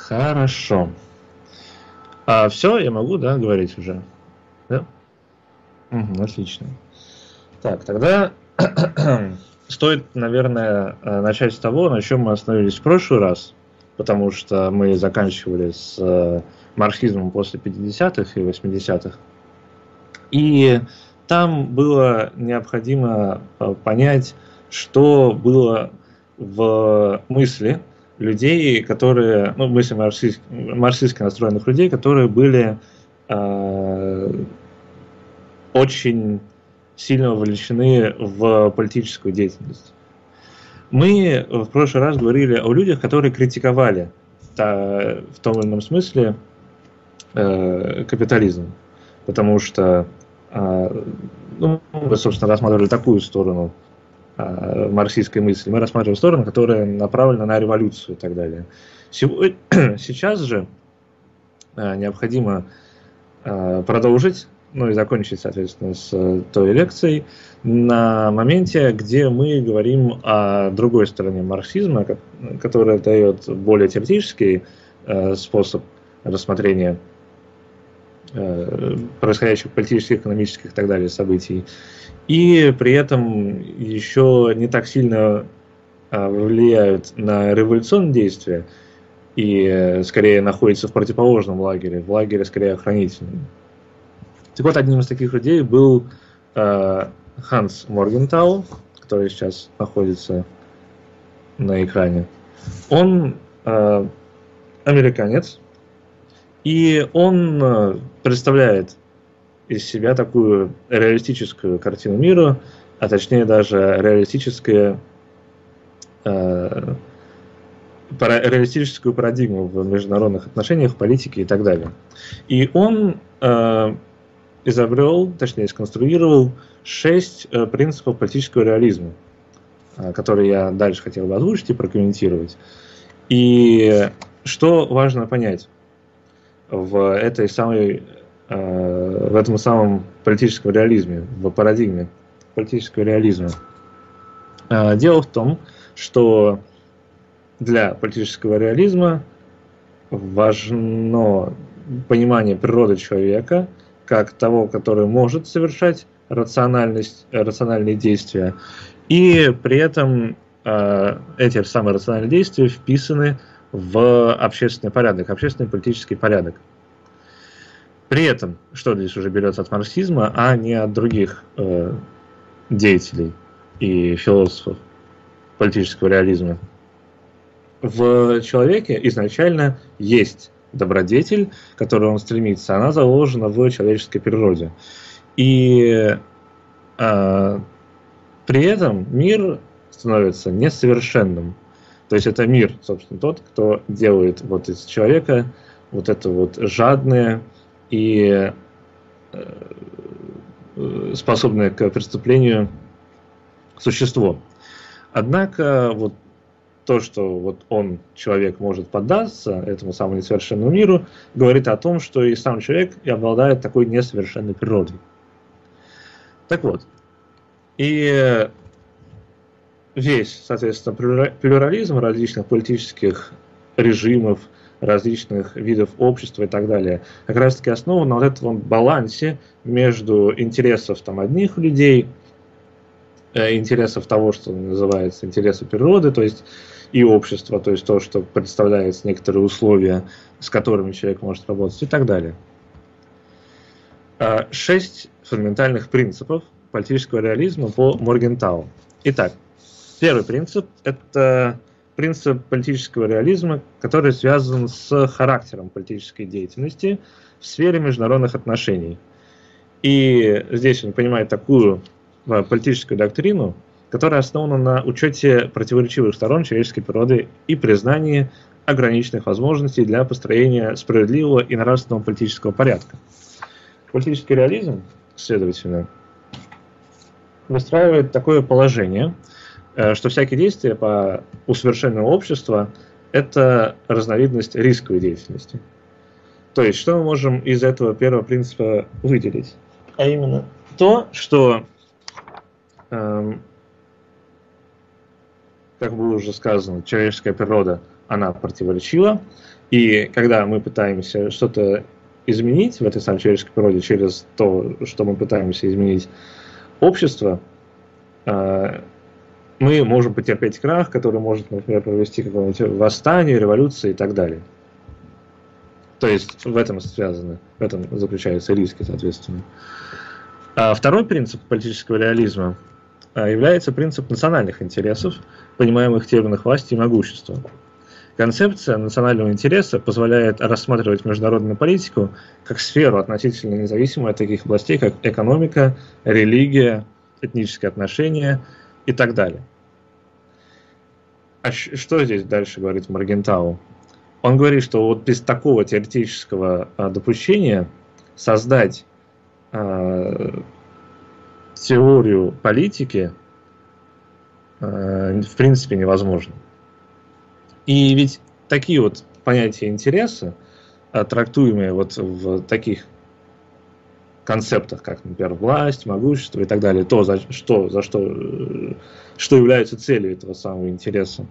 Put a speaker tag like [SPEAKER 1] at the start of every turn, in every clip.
[SPEAKER 1] Хорошо. Все, я могу, да, говорить уже? Да? Отлично. Так, тогда стоит, наверное, начать с того, на чем мы остановились в прошлый раз, потому что мы заканчивали с марксизмом после 50-х и 80-х. И там было необходимо понять, что было в мысли людей, которые, ну, мысли марксистски настроенных людей, которые были очень сильно вовлечены в политическую деятельность. Мы в прошлый раз говорили о людях, которые критиковали в том или ином смысле капитализм, потому что мы, собственно, рассматривали такую сторону марксистской мысли. Мы рассматриваем сторону, которая направлена на революцию и так далее. Сейчас же необходимо продолжить, ну и закончить, соответственно, с той лекцией на моменте, где мы говорим о другой стороне марксизма, которая дает более теоретический способ рассмотрения происходящих политических, экономических и так далее событий, и при этом еще не так сильно влияют на революционные действия и скорее находятся в противоположном лагере, в лагере скорее охранительном. Так вот, одним из таких людей был Ханс Моргентау, который сейчас находится на экране. Он американец, и он представляет из себя такую реалистическую картину мира, а точнее даже реалистическую парадигму в международных отношениях, политике и так далее. И он изобрел, точнее сконструировал 6 принципов политического реализма, которые я дальше хотел бы озвучить и прокомментировать. И что важно понять в этом самом политическом реализме, в парадигме политического реализма. Дело в том, что для политического реализма важно понимание природы человека как того, который может совершать рациональные действия, и при этом эти самые рациональные действия вписаны в общественный порядок, общественный политический порядок. При этом, что здесь уже берется от марксизма, а не от других деятелей и философов политического реализма. В человеке изначально есть добродетель, к которой он стремится, она заложена в человеческой природе. И при этом мир становится несовершенным. То есть это мир, собственно, тот, кто делает вот из человека вот это вот жадное и способное к преступлению существо. Однако вот то, что вот он, человек, может поддаться этому самому несовершенному миру, говорит о том, что и сам человек и обладает такой несовершенной природой. Так вот, и весь, соответственно, плюрализм различных политических режимов, различных видов общества и так далее, как раз таки основан на вот этом балансе между интересов там одних людей, интересов того, что называется интересы природы, то есть и общества, то есть то, что представляет некоторые условия, с которыми человек может работать и так далее. 6 фундаментальных принципов политического реализма по Моргентау. Итак, первый принцип – это принцип политического реализма, который связан с характером политической деятельности в сфере международных отношений. И здесь он понимает такую политическую доктрину, которая основана на учете противоречивых сторон человеческой природы и признании ограниченных возможностей для построения справедливого и нравственного политического порядка. Политический реализм, следовательно, выстраивает такое положение, что всякие действия по усовершенствованию общества – это разновидность рисковой деятельности. То есть, что мы можем из этого первого принципа выделить? А именно то, что, как было уже сказано, человеческая природа, она противоречива, и когда мы пытаемся что-то изменить в этой самой человеческой природе через то, что мы пытаемся изменить общество, мы можем потерпеть крах, который может, например, провести какое-нибудь восстание, революцию и так далее. То есть в этом заключаются риски, соответственно. Второй принцип политического реализма является принцип национальных интересов, понимаемых в терминах власти и могущества. Концепция национального интереса позволяет рассматривать международную политику как сферу относительно независимую от таких областей, как экономика, религия, этнические отношения и так далее. А что здесь дальше говорит Моргентау? Он говорит, что вот без такого теоретического допущения создать теорию политики в принципе невозможно. И ведь такие вот понятия интереса, трактуемые вот в таких концептах, как, например, власть, могущество и так далее, то, что является целью этого самого интереса,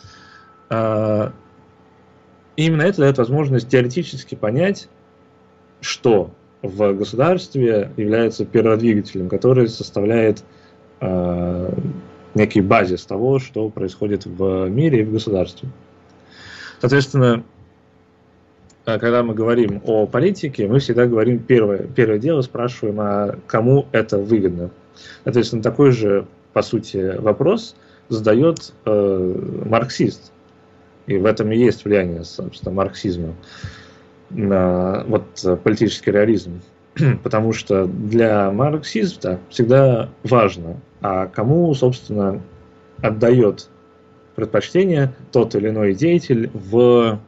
[SPEAKER 1] именно это дает возможность теоретически понять, что в государстве является перводвигателем, который составляет некий базис того, что происходит в мире и в государстве. Соответственно, когда мы говорим о политике, мы всегда говорим первое дело, спрашиваем, а кому это выгодно. Соответственно, такой же, по сути, вопрос задает марксист. И в этом и есть влияние, собственно, марксизма на вот политический реализм. Потому что для марксиста всегда важно, а кому, собственно, отдает предпочтение тот или иной деятель в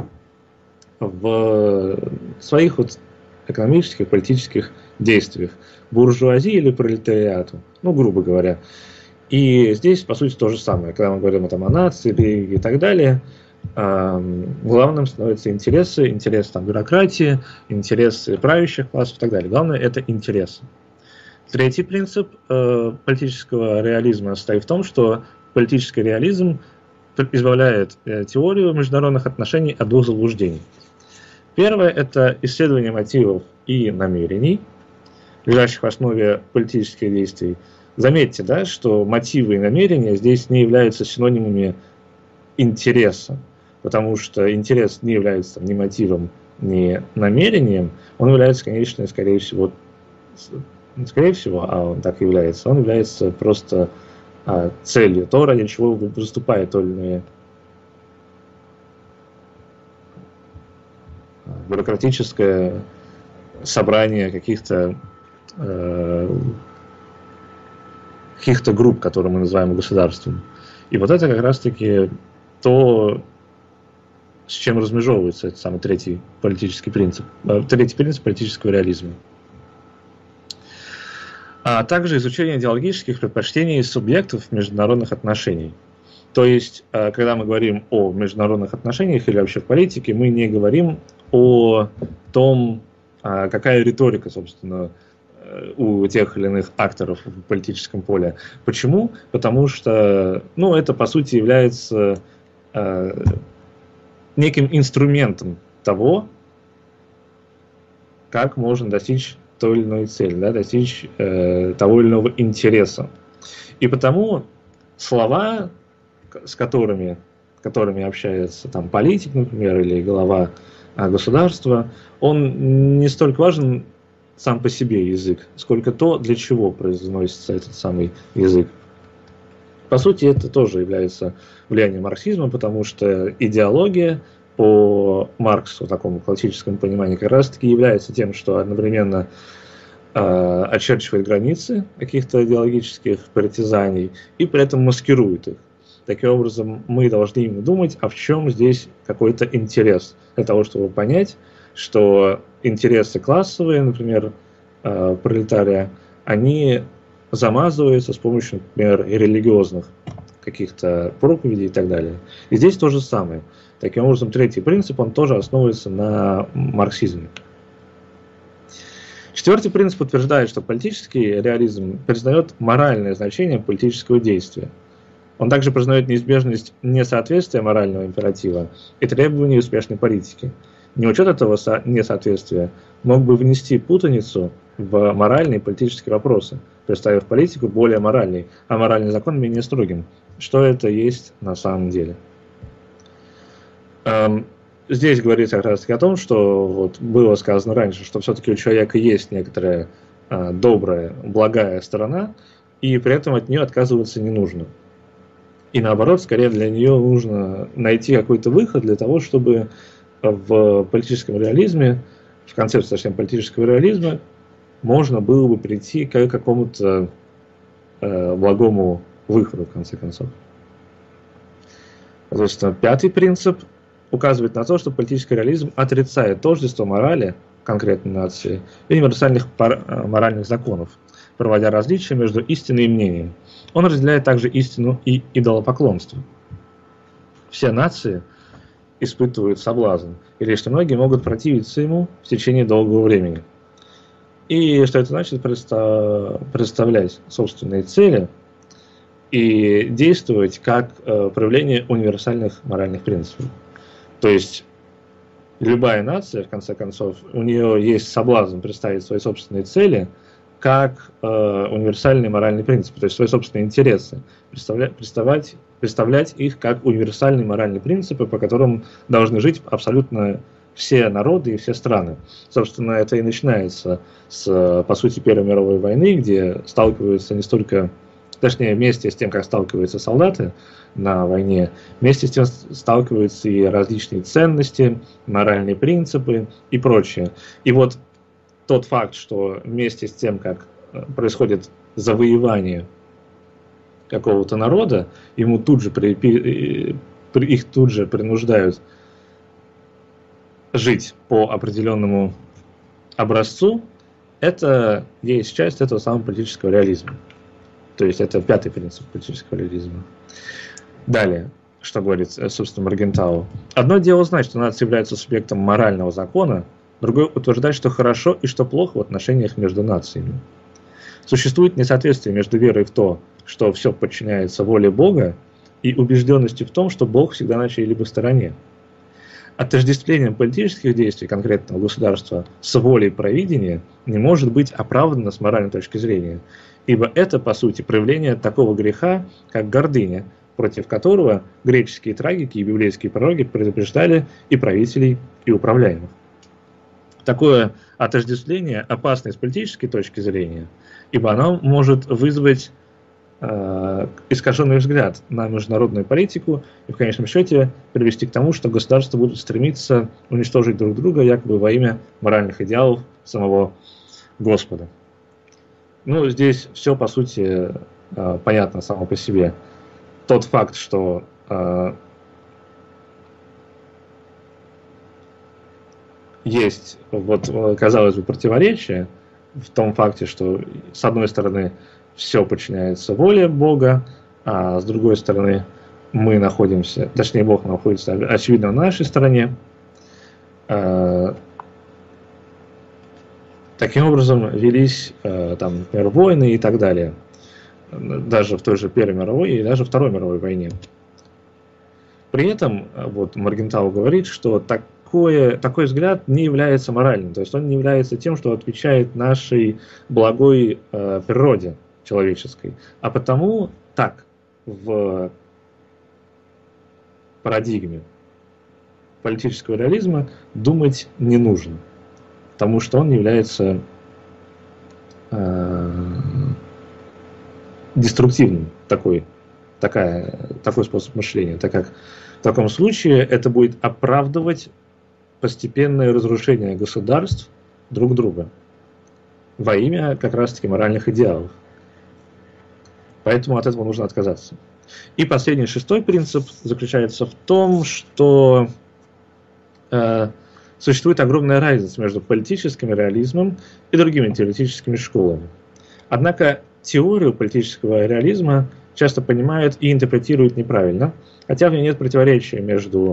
[SPEAKER 1] своих вот экономических, политических действиях, буржуазии или пролетариату, ну, грубо говоря. И здесь, по сути, то же самое. Когда мы говорим о нации, религии и так далее, главным становятся интересы там, бюрократии, интересы правящих классов и так далее. Главное – это интересы. Третий принцип политического реализма состоит в том, что политический реализм избавляет теорию международных отношений от двух заблуждений. Первое – это исследование мотивов и намерений, лежащих в основе политических действий. Заметьте, да, что мотивы и намерения здесь не являются синонимами интереса, потому что интерес не является ни мотивом, ни намерением, он является, конечно, скорее всего, а он так является, он является просто целью, то, ради чего выступает то или иное бюрократическое собрание каких-то групп, которые мы называем государством. И вот это как раз-таки то, с чем размежевывается этот самый третий принцип политического реализма. А также изучение идеологических предпочтений субъектов международных отношений. То есть, когда мы говорим о международных отношениях или вообще в политике, мы не говорим о том, какая риторика, собственно, у тех или иных акторов в политическом поле. Почему? Потому что, это, по сути, является неким инструментом того, как можно достичь той или иной цели, да, достичь того или иного интереса. И потому слова, с которыми общается там политик, например, или глава государства, он не столько важен сам по себе язык, сколько то, для чего произносится этот самый язык. По сути, это тоже является влиянием марксизма, потому что идеология по Марксу, такому классическому пониманию, как раз-таки является тем, что одновременно очерчивает границы каких-то идеологических притязаний и при этом маскирует их. Таким образом, мы должны именно думать, а в чем здесь какой-то интерес, для того, чтобы понять, что интересы классовые, например, пролетария, они замазываются с помощью, например, религиозных каких-то проповедей и так далее. И здесь то же самое. Таким образом, третий принцип, он тоже основывается на марксизме. Четвертый принцип утверждает, что политический реализм признает моральное значение политического действия. Он также признает неизбежность несоответствия морального императива и требований успешной политики. Неучет этого несоответствия мог бы внести путаницу в моральные и политические вопросы, представив политику более моральной, а моральный закон менее строгим. Что это есть на самом деле? Здесь говорится как раз таки о том, что вот было сказано раньше, что все-таки у человека есть некоторая добрая, благая сторона, и при этом от нее отказываться не нужно. И наоборот, скорее для нее нужно найти какой-то выход для того, чтобы в политическом реализме, в концепции, точнее, политического реализма, можно было бы прийти к какому-то благому выходу, в конце концов. То есть, пятый принцип указывает на то, что политический реализм отрицает тождество морали конкретной нации и универсальных моральных законов, проводя различия между истиной и мнением. Он разделяет также истину и идолопоклонство. Все нации испытывают соблазн, и лишь немногие могут противиться ему в течение долгого времени. И что это значит? Представлять собственные цели и действовать как проявление универсальных моральных принципов. То есть любая нация, в конце концов, у нее есть соблазн представить свои собственные цели как универсальные моральные принципы, то есть свои собственные интересы, представлять их как универсальные моральные принципы, по которым должны жить абсолютно все народы и все страны. Собственно, это и начинается с, по сути, Первой мировой войны, где сталкиваются не столько, точнее, вместе с тем, как сталкиваются солдаты на войне, вместе с тем сталкиваются и различные ценности, моральные принципы и прочее. И вот тот факт, что вместе с тем, как происходит завоевание какого-то народа, ему тут же их тут же принуждают жить по определенному образцу, это есть часть этого самого политического реализма. То есть это пятый принцип политического реализма. Далее, что говорит, собственно, Моргентау. Одно дело знать, что нация является субъектом морального закона, другое утверждать, что хорошо и что плохо в отношениях между нациями. Существует несоответствие между верой в то, что все подчиняется воле Бога, и убежденностью в том, что Бог всегда на чьей-либо стороне. Отождествлением политических действий конкретного государства с волей провидения не может быть оправдано с моральной точки зрения, ибо это, по сути, проявление такого греха, как гордыня, против которого греческие трагики и библейские пророки предупреждали и правителей, и управляемых. Такое отождествление опасно с политической точки зрения, ибо оно может вызвать искаженный взгляд на международную политику и в конечном счете привести к тому, что государства будут стремиться уничтожить друг друга якобы во имя моральных идеалов самого Господа. Ну, здесь все, по сути, понятно само по себе. Тот факт, что есть, вот, казалось бы, противоречие в том факте, что с одной стороны все подчиняется воле Бога, а с другой стороны мы находимся, точнее Бог находится, очевидно, на нашей стороне. Таким образом велись, там, например, войны и так далее, даже в той же Первой мировой и даже Второй мировой войне. При этом вот Моргентау говорит, что такой взгляд не является моральным, то есть он не является тем, что отвечает нашей благой природе человеческой, а потому так в парадигме политического реализма думать не нужно, потому что он является деструктивным, такой способ мышления, так как в таком случае это будет оправдывать постепенное разрушение государств друг друга во имя как раз-таки моральных идеалов. Поэтому от этого нужно отказаться. И последний, шестой принцип заключается в том, что существует огромная разница между политическим реализмом и другими теоретическими школами. Однако теорию политического реализма часто понимают и интерпретируют неправильно, хотя в ней нет противоречия между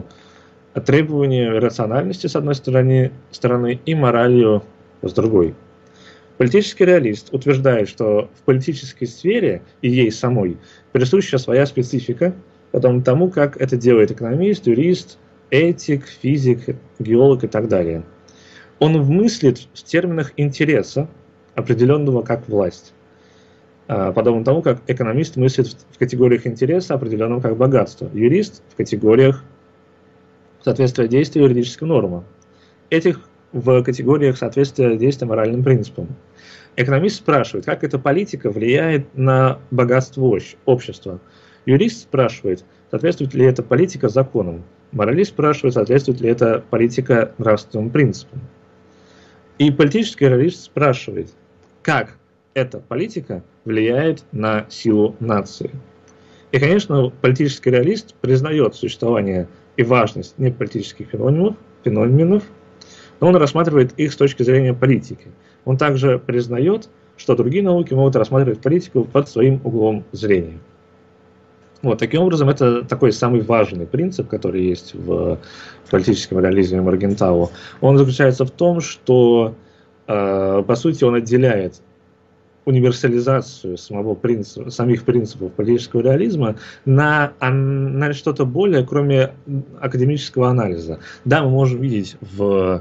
[SPEAKER 1] требованием рациональности с одной стороны и моралью с другой. Политический реалист утверждает, что в политической сфере и ей самой присуща своя специфика, подобно тому, как это делает экономист, юрист, этик, физик, геолог и так далее. Он мыслит в терминах интереса, определенного как власть, подобно тому, как экономист мыслит в категориях интереса, определенного как богатство, юрист в категориях соответствия действия юридическим нормам, этих в категориях соответствия действия моральным принципам. Экономист спрашивает, как эта политика влияет на богатство общества. Юрист спрашивает, соответствует ли эта политика законам. Моралист спрашивает, соответствует ли эта политика нравственным принципам. И политический реалист спрашивает, как эта политика влияет на силу нации. И, конечно, политический реалист признает существование и важность неполитических феноменов, но он рассматривает их с точки зрения политики. Он также признает, что другие науки могут рассматривать политику под своим углом зрения. Вот, таким образом, это такой самый важный принцип, который есть в политическом реализме Моргентау. Он заключается в том, что, по сути, он отделяет универсализацию самих принципов политического реализма на что-то более, кроме академического анализа. Да, мы можем видеть в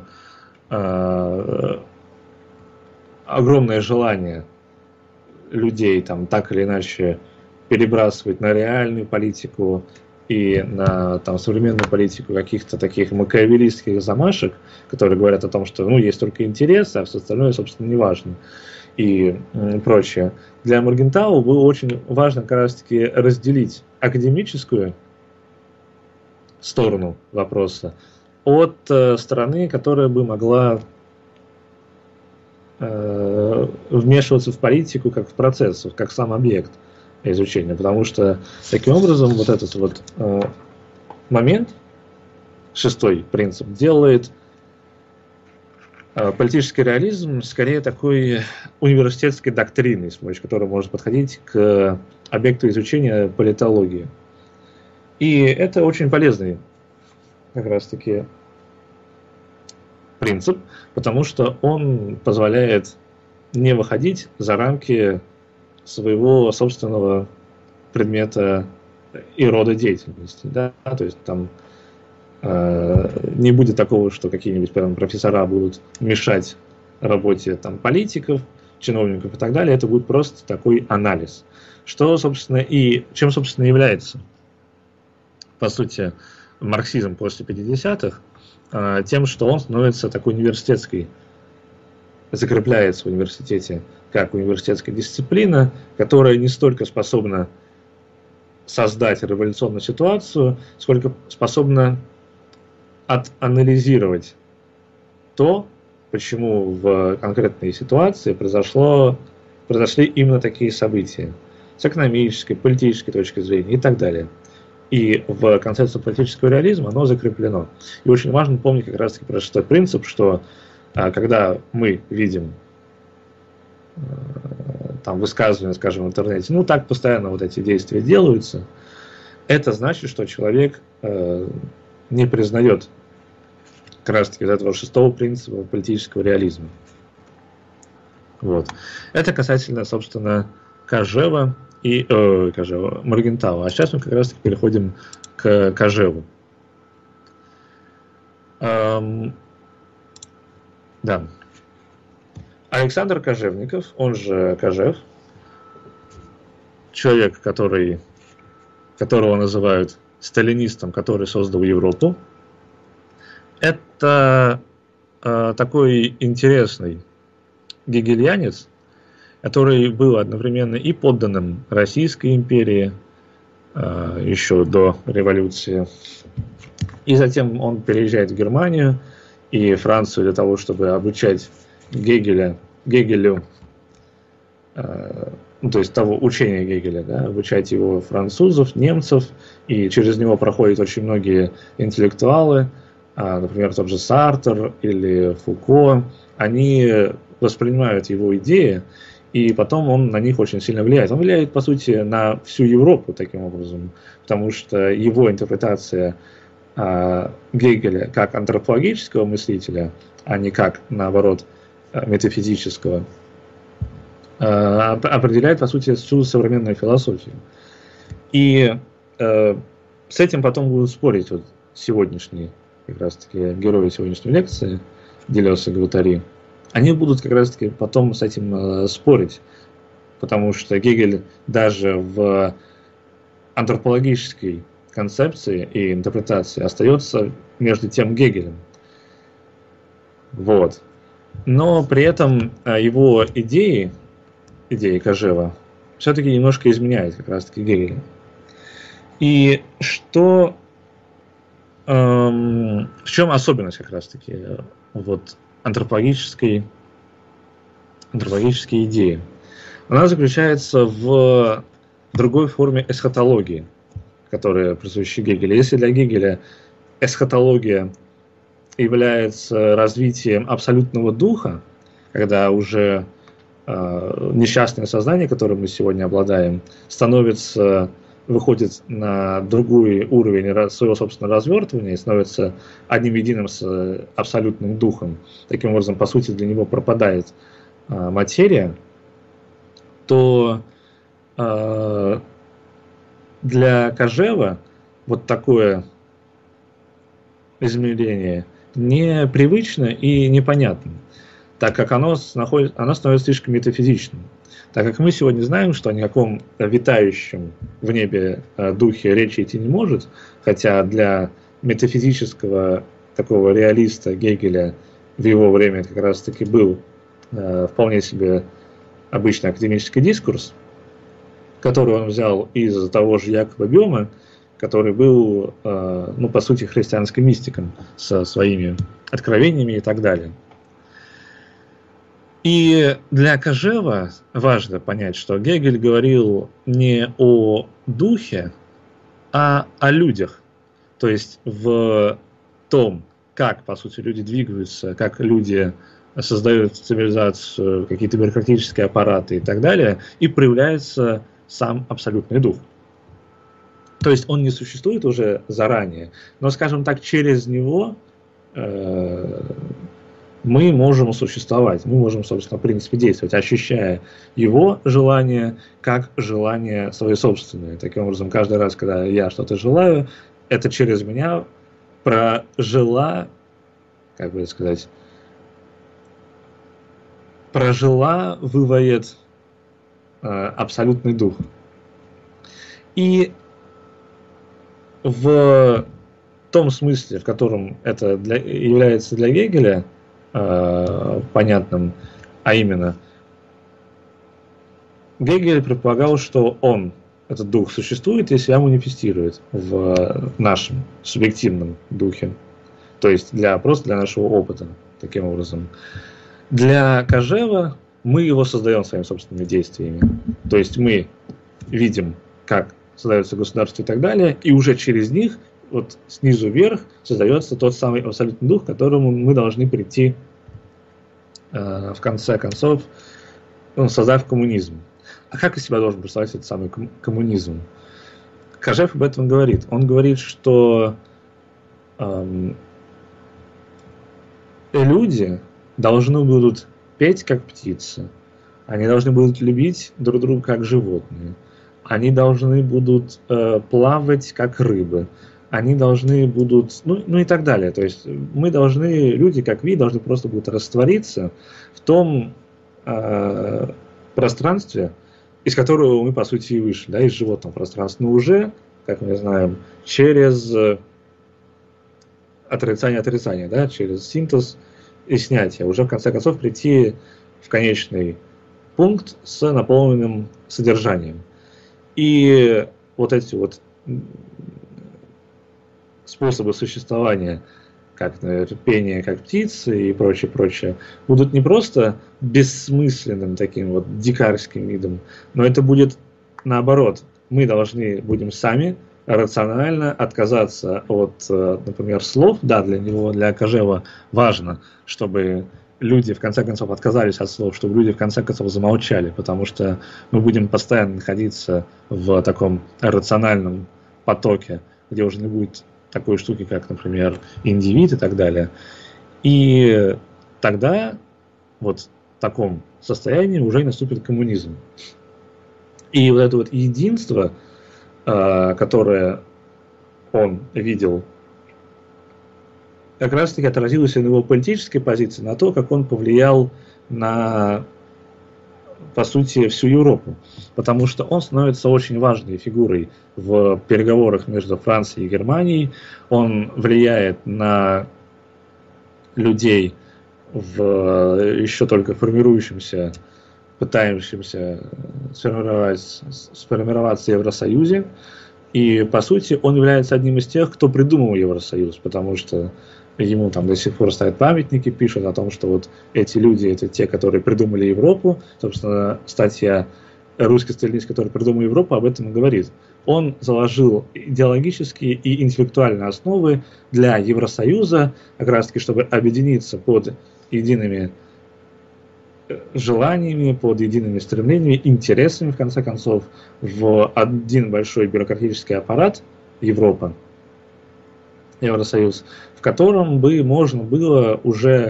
[SPEAKER 1] огромное желание людей там так или иначе перебрасывать на реальную политику и на современную политику каких-то таких макиавеллистских замашек, которые говорят о том, что есть только интерес, а все остальное, собственно, не важно и прочее. Для Моргентау было очень важно как раз-таки разделить академическую сторону вопроса от стороны, которая бы могла вмешиваться в политику как в процесс, как сам объект изучения. Потому что таким образом вот этот момент, шестой принцип, делает политический реализм скорее такой университетской доктриной, с помощью которой можно подходить к объекту изучения политологии. И это очень полезный как раз-таки принцип, потому что он позволяет не выходить за рамки своего собственного предмета и рода деятельности. Да? То есть там не будет такого, что какие-нибудь профессора будут мешать работе политиков, чиновников и так далее. Это будет просто такой анализ. Чем, собственно, является, по сути, марксизм после 50-х, тем, что он становится такой университетской, закрепляется в университете как университетская дисциплина, которая не столько способна создать революционную ситуацию, сколько способна анализировать то, почему в конкретной ситуации произошли именно такие события с экономической, политической точки зрения и так далее. И в концепции политического реализма оно закреплено. И очень важно помнить как раз-таки про шестой принцип, что когда мы видим высказывания, скажем, в интернете, так постоянно вот эти действия делаются, это значит, что человек не признает как раз-таки этого шестого принципа политического реализма. Вот. Это касательно, собственно, Кожева и Моргентау. А сейчас мы как раз-таки переходим к Кожеву. Да. Александр Кожевников, он же Кожев, человек, которого называют сталинистом, который создал Европу, это такой интересный гегельянец, который был одновременно и подданным Российской империи еще до революции, и затем он переезжает в Германию и Францию для того, чтобы обучать Гегелю, то есть того учения Гегеля, да, обучать его французов, немцев, и через него проходят очень многие интеллектуалы, например, тот же Сартр или Фуко. Они воспринимают его идеи, и потом он на них очень сильно влияет. Он влияет, по сути, на всю Европу таким образом, потому что его интерпретация Гегеля как антропологического мыслителя, а не как, наоборот, метафизического определяет, по сути, всю современную философию. И с этим потом будут спорить вот сегодняшние, как раз-таки, герои сегодняшней лекции, Делез и Гваттари. Они будут как раз-таки потом с этим спорить, потому что Гегель даже в антропологической концепции и интерпретации остается между тем Гегелем. Вот. Но при этом его идеи Кожева все-таки немножко изменяют как раз-таки Гегеля. И что, в чем особенность как раз-таки вот антропологической идеи? Она заключается в другой форме эсхатологии, которая присуща Гегелю. Если для Гегеля эсхатология является развитием абсолютного духа, когда уже несчастное сознание, которым мы сегодня обладаем, выходит на другой уровень своего собственного развертывания и становится одним единым с абсолютным духом. Таким образом, по сути, для него пропадает материя, то для Кожева вот такое измерение непривычно и непонятно, так как оно становится слишком метафизичным. Так как мы сегодня знаем, что о никаком витающем в небе духе речи идти не может, хотя для метафизического такого реалиста Гегеля в его время как раз-таки был вполне себе обычный академический дискурс, который он взял из того же Якоба Бёма, который был, по сути, христианским мистиком со своими откровениями и так далее. И для Кожева важно понять, что Гегель говорил не о духе, а о людях. То есть в том, как, по сути, люди двигаются, как люди создают цивилизацию, какие-то бюрократические аппараты и так далее, и проявляется сам абсолютный дух. То есть он не существует уже заранее, но, скажем так, через него мы можем существовать, мы можем, собственно, в принципе, действовать, ощущая его желание как желание свое собственное. Таким образом, каждый раз, когда я что-то желаю, это через меня прожила выводит абсолютный дух. И в том смысле, в котором это является для Гегеля понятным, а именно, Гегель предполагал, что этот дух существует, если себя манифестирует в нашем субъективном духе, то есть просто для нашего опыта, таким образом. Для Кожева мы его создаем своими собственными действиями, то есть мы видим, как создается государство и так далее, и уже через них вот снизу вверх создается тот самый абсолютный дух, к которому мы должны прийти в конце концов, создав коммунизм. А как из себя должен представлять этот самый коммунизм? Кожев об этом говорит. Он говорит, что люди должны будут петь как птицы, они должны будут любить друг друга как животные, они должны будут плавать как рыбы, они должны будут, и так далее. То есть мы должны, люди как вид, должны просто будут раствориться в том пространстве, из которого мы, по сути, и вышли, да, из животного пространства. Но уже, как мы знаем, через отрицание, да, через синтез и снятие, уже в конце концов прийти в конечный пункт с наполненным содержанием. И вот эти вот способы существования, как, например, пение как птицы и прочее, будут не просто бессмысленным таким вот дикарским видом, но это будет наоборот. Мы должны будем сами рационально отказаться от, например, слов. Да, для Кожева важно, чтобы люди в конце концов отказались от слов, чтобы люди в конце концов замолчали, потому что мы будем постоянно находиться в таком рациональном потоке, где уже не будет такой штуки, как, например, индивид и так далее. И тогда вот таком состоянии уже наступит коммунизм. И вот это вот единство, которое он видел, как раз таки отразилось и на его политической позиции, на то, как он повлиял на, по сути, всю Европу. Потому что он становится очень важной фигурой в переговорах между Францией и Германией. Он влияет на людей в еще только формирующемся, пытающемся сформироваться Евросоюзе. И, по сути, он является одним из тех, кто придумал Евросоюз, потому что ему там до сих пор ставят памятники, пишут о том, что вот эти люди, это те, которые придумали Европу. Собственно, статья «Русский сталинист, который придумал Европу», об этом и говорит. Он заложил идеологические и интеллектуальные основы для Евросоюза, как раз таки, чтобы объединиться под едиными желаниями, под едиными стремлениями, интересами, в конце концов, в один большой бюрократический аппарат Европа, Евросоюз, в котором бы можно было уже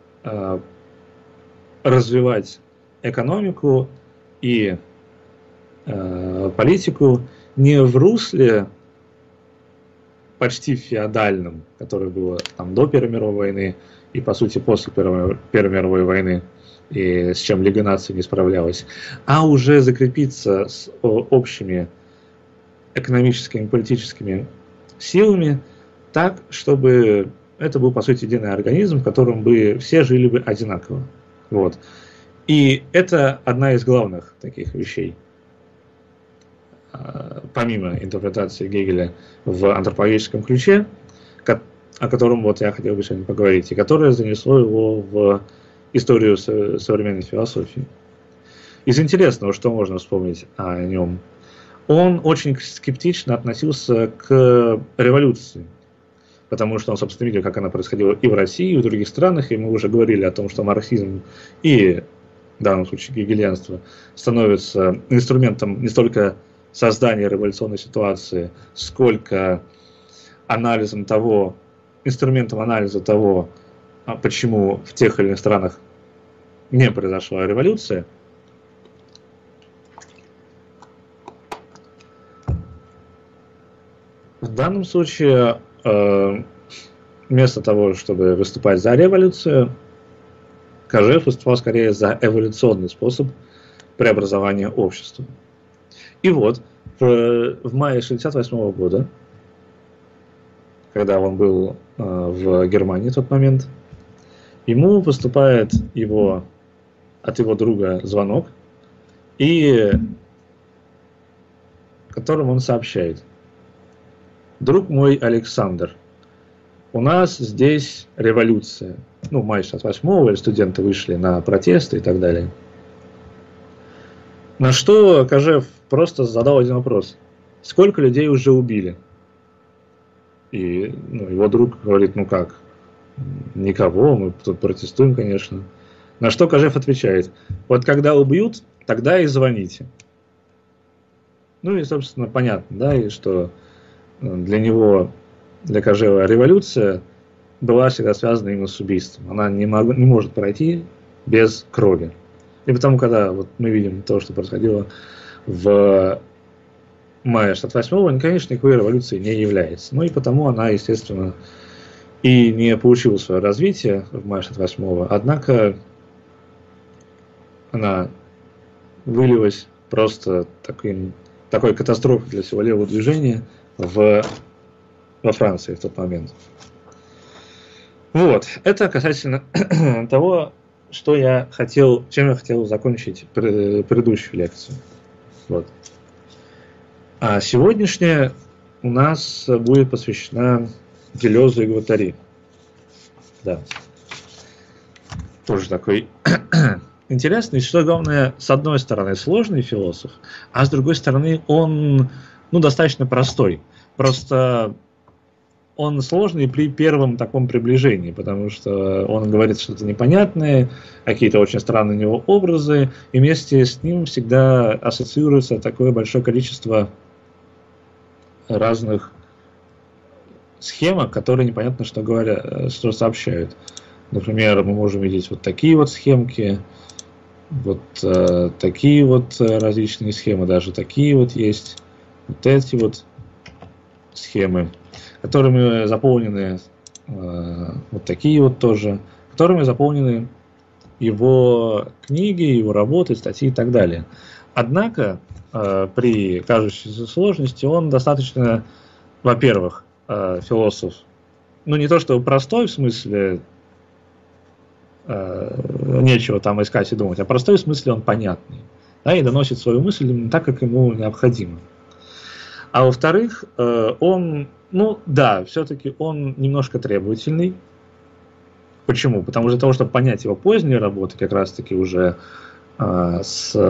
[SPEAKER 1] развивать экономику и политику не в русле почти феодальном, которое было там до Первой мировой войны и, по сути, после Первой мировой войны, и с чем Лига наций не справлялась, а уже закрепиться с общими экономическими и политическими силами так, чтобы это был, по сути, единый организм, в котором бы все жили бы одинаково. Вот. И это одна из главных таких вещей, помимо интерпретации Гегеля в антропологическом ключе, о котором вот я хотел бы сегодня поговорить, и которое занесло его в историю современной философии. Из интересного, что можно вспомнить о нем, он очень скептично относился к революции, потому что он, собственно, видел, как она происходила и в России, и в других странах, и мы уже говорили о том, что марксизм и, в данном случае, гегельянство становится инструментом не столько создания революционной ситуации, сколько анализом того, инструментом анализа того, почему в тех или иных странах не произошла революция. В данном случае, вместо того, чтобы выступать за революцию, Кожев выступал скорее за эволюционный способ преобразования общества. И вот, в мае 1968 года, когда он был в Германии в тот момент, ему поступает от его друга звонок, и которым он сообщает: «Друг мой Александр, у нас здесь революция». Ну, май 68-го, или студенты вышли на протесты и так далее. На что Кожев просто задал один вопрос: сколько людей уже убили? И его друг говорит: ну как, никого, мы тут протестуем, конечно. На что Кожев отвечает: вот когда убьют, тогда и звоните. Ну и, собственно, понятно, да, и что для него, для Кожева, революция была всегда связана именно с убийством. Она не может пройти без крови. И потому, когда вот мы видим то, что происходило в мае 68-го, конечно, никакой революции не является. Ну и потому она, естественно, и не получила свое развитие в мае 68-го, однако она вылилась просто такой катастрофой для всего левого движения во Франции в тот момент. Вот, это касательно того, чем я хотел закончить предыдущую лекцию. Вот. А сегодняшняя у нас будет посвящена Делезу и Гваттари. Да. Тоже такой интересный, что главное, с одной стороны, сложный философ, а с другой стороны, он достаточно простой. Просто он сложный при первом таком приближении, потому что он говорит что-то непонятное, какие-то очень странные у него образы, и вместе с ним всегда ассоциируется такое большое количество разных схемок, которые непонятно что говорят, что сообщают. Например, мы можем видеть вот такие вот схемки, вот такие вот различные схемы, даже такие вот есть, вот эти вот схемы, которыми заполнены вот такие вот тоже, которыми заполнены его книги, его работы, статьи и так далее. Однако при кажущейся сложности он достаточно, во-первых, философ, ну не то что простой в смысле нечего там искать и думать, а простой в смысле он понятный, да, и доносит свою мысль именно так, как ему необходимо. А во-вторых, он, ну да, все-таки он немножко требовательный. Почему? Потому что для того, чтобы понять его поздние работы, как раз-таки уже в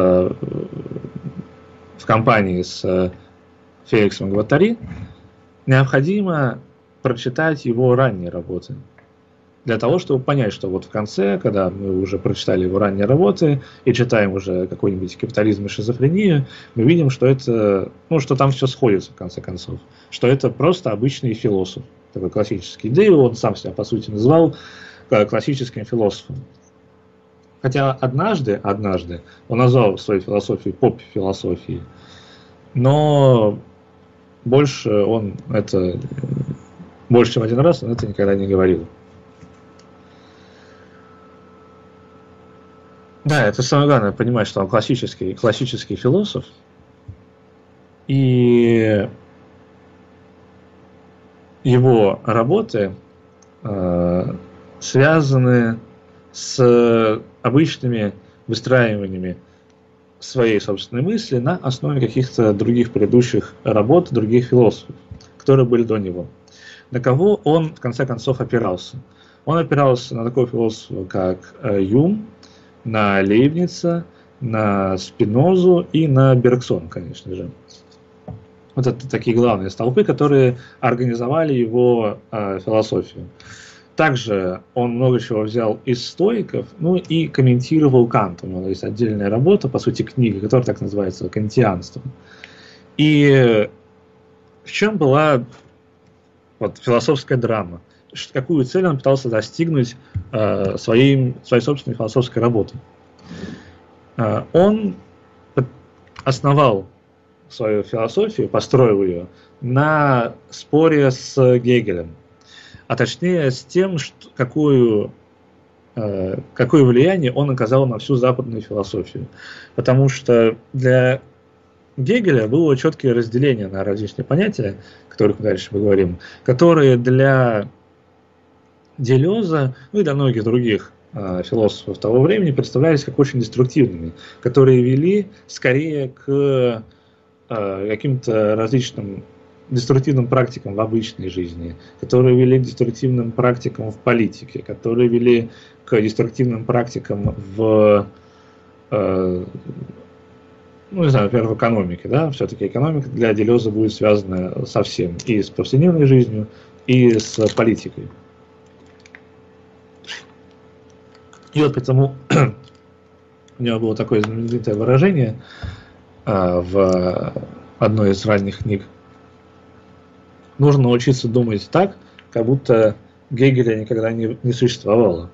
[SPEAKER 1] компании с Феликсом Гваттари, необходимо прочитать его ранние работы. Для того, чтобы понять, что вот в конце, когда мы уже прочитали его ранние работы и читаем уже какой-нибудь «Капитализм и шизофрения», мы видим, что это, ну, что там все сходится в конце концов, что это просто обычный философ, такой классический. Да и он сам себя, по сути, называл классическим философом. Хотя однажды он назвал свою философию поп-философией, но больше чем один раз он это никогда не говорил. Да, это самое главное, понимать, что он классический философ, и его работы связаны с обычными выстраиваниями своей собственной мысли на основе каких-то других предыдущих работ, других философов, которые были до него. На кого он, в конце концов, опирался? Он опирался на такого философа, как Юм, на Лейбница, на Спинозу и на Бергсона, конечно же. Вот это такие главные столпы, которые организовали его философию. Также он много чего взял из стоиков, ну и комментировал Канта. У него есть отдельная работа, по сути, книга, которая так называется «Кантианство». И в чем была вот философская драма? Какую цель он пытался достигнуть своей собственной философской работой? Он основал свою философию, построил ее на споре с Гегелем, а точнее с тем, какое влияние он оказал на всю западную философию. Потому что для Гегеля было четкое разделение на различные понятия, о которых мы дальше поговорим, которые для Делеза, ну и для многих других философов того времени представлялись как очень деструктивными, которые вели скорее к каким-то различным деструктивным практикам в обычной жизни, которые вели к деструктивным практикам в политике, которые вели к деструктивным практикам в, ну не знаю, например, в экономике. Да? Все-таки экономика для Делеза будет связана со всем, и с повседневной жизнью, и с политикой. И вот потому у него было такое знаменитое выражение в одной из ранних книг. Нужно научиться думать так, как будто Гегеля никогда не существовало.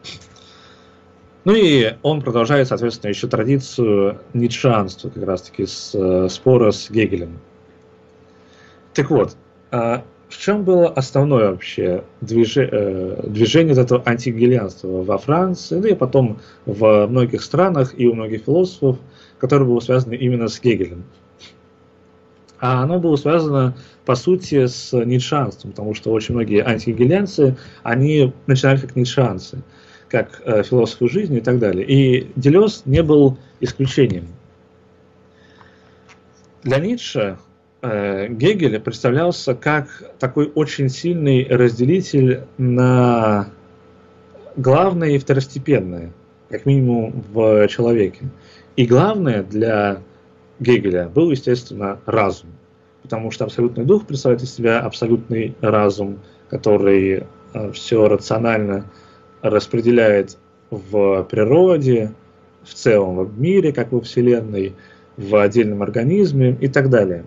[SPEAKER 1] Ну и он продолжает, соответственно, еще традицию ницшеанства, как раз-таки с спора с Гегелем. Так вот, в чем было основное вообще движение этого антигегелианства во Франции, ну и потом в многих странах и у многих философов, которое было связано именно с Гегелем? А оно было связано, по сути, с ницшеанством, потому что очень многие антигегелианцы, они начинали как ницшеанцы, как философы жизни и так далее. И Делез не был исключением. Для Ницше Гегель представлялся как такой очень сильный разделитель на главное и второстепенное, как минимум в человеке. И главное для Гегеля был, естественно, разум, потому что абсолютный дух представляет из себя абсолютный разум, который все рационально распределяет в природе, в целом в мире, как во Вселенной, в отдельном организме и так далее.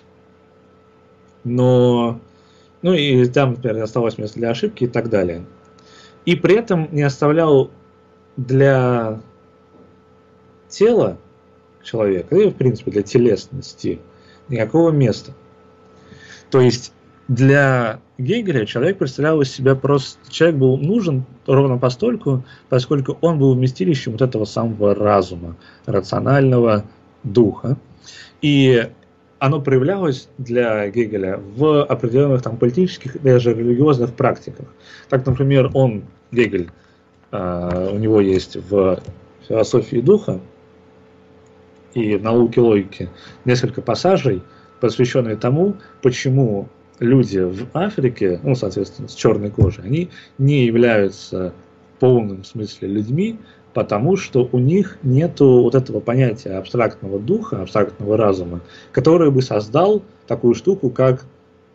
[SPEAKER 1] Но, ну и там, например, оставалось место для ошибки и так далее. И при этом не оставлял для тела человека, и в принципе для телесности, никакого места. То есть для Гегеля человек представлял из себя просто... Человек был нужен ровно постольку, поскольку он был вместилищем вот этого самого разума, рационального духа. И оно проявлялось для Гегеля в определенных там политических, даже религиозных практиках. Так, например, Гегель, у него есть в философии духа и в науке логики несколько пассажей, посвященные тому, почему люди в Африке, ну, соответственно, с черной кожей, они не являются в полном смысле людьми, потому что у них нет вот этого понятия абстрактного духа, абстрактного разума, который бы создал такую штуку, как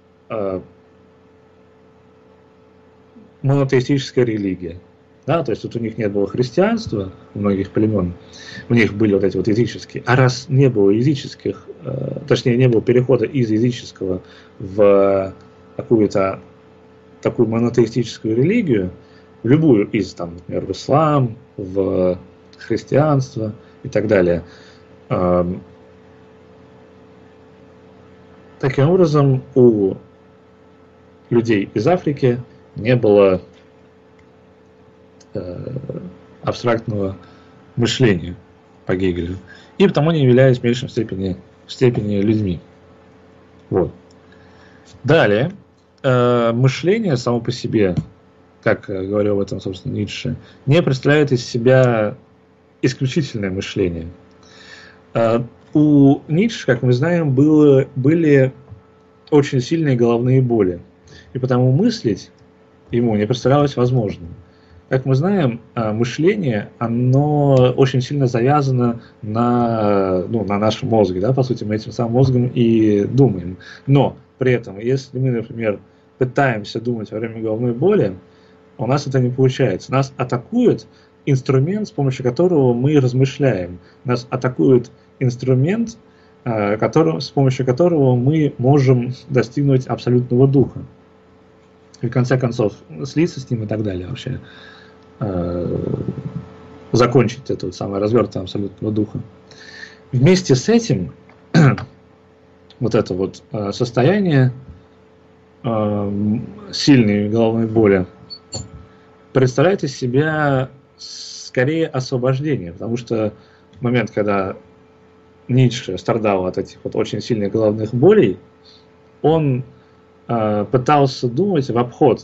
[SPEAKER 1] монотеистическая религия. Да, то есть вот у них не было христианства, у многих племен, у них были вот эти вот языческие, а раз не было языческих, точнее не было перехода из языческого в какую-то такую монотеистическую религию, в любую из, там, например, в ислам, в христианство и так далее. Таким образом, у людей из Африки не было абстрактного мышления по Гегелю, и потому они являлись в меньшей степени людьми. Вот. Далее, мышление само по себе, как говорил об этом, собственно, Ницше, не представляет из себя исключительное мышление. У Ницше, как мы знаем, были очень сильные головные боли, и потому мыслить ему не представлялось возможным. Как мы знаем, мышление, оно очень сильно завязано на нашем мозге, да, по сути, мы этим самым мозгом и думаем. Но при этом, если мы, например, пытаемся думать во время головной боли, у нас это не получается. Нас атакует инструмент, с помощью которого мы размышляем. Нас атакует инструмент, с помощью которого мы можем достигнуть абсолютного духа. И в конце концов слиться с ним и так далее вообще. Закончить это вот самое развертывание абсолютного духа. Вместе с этим вот это вот состояние сильной головной боли представляет из себя скорее освобождение, потому что в момент, когда Ницше страдал от этих вот очень сильных головных болей, он пытался думать в обход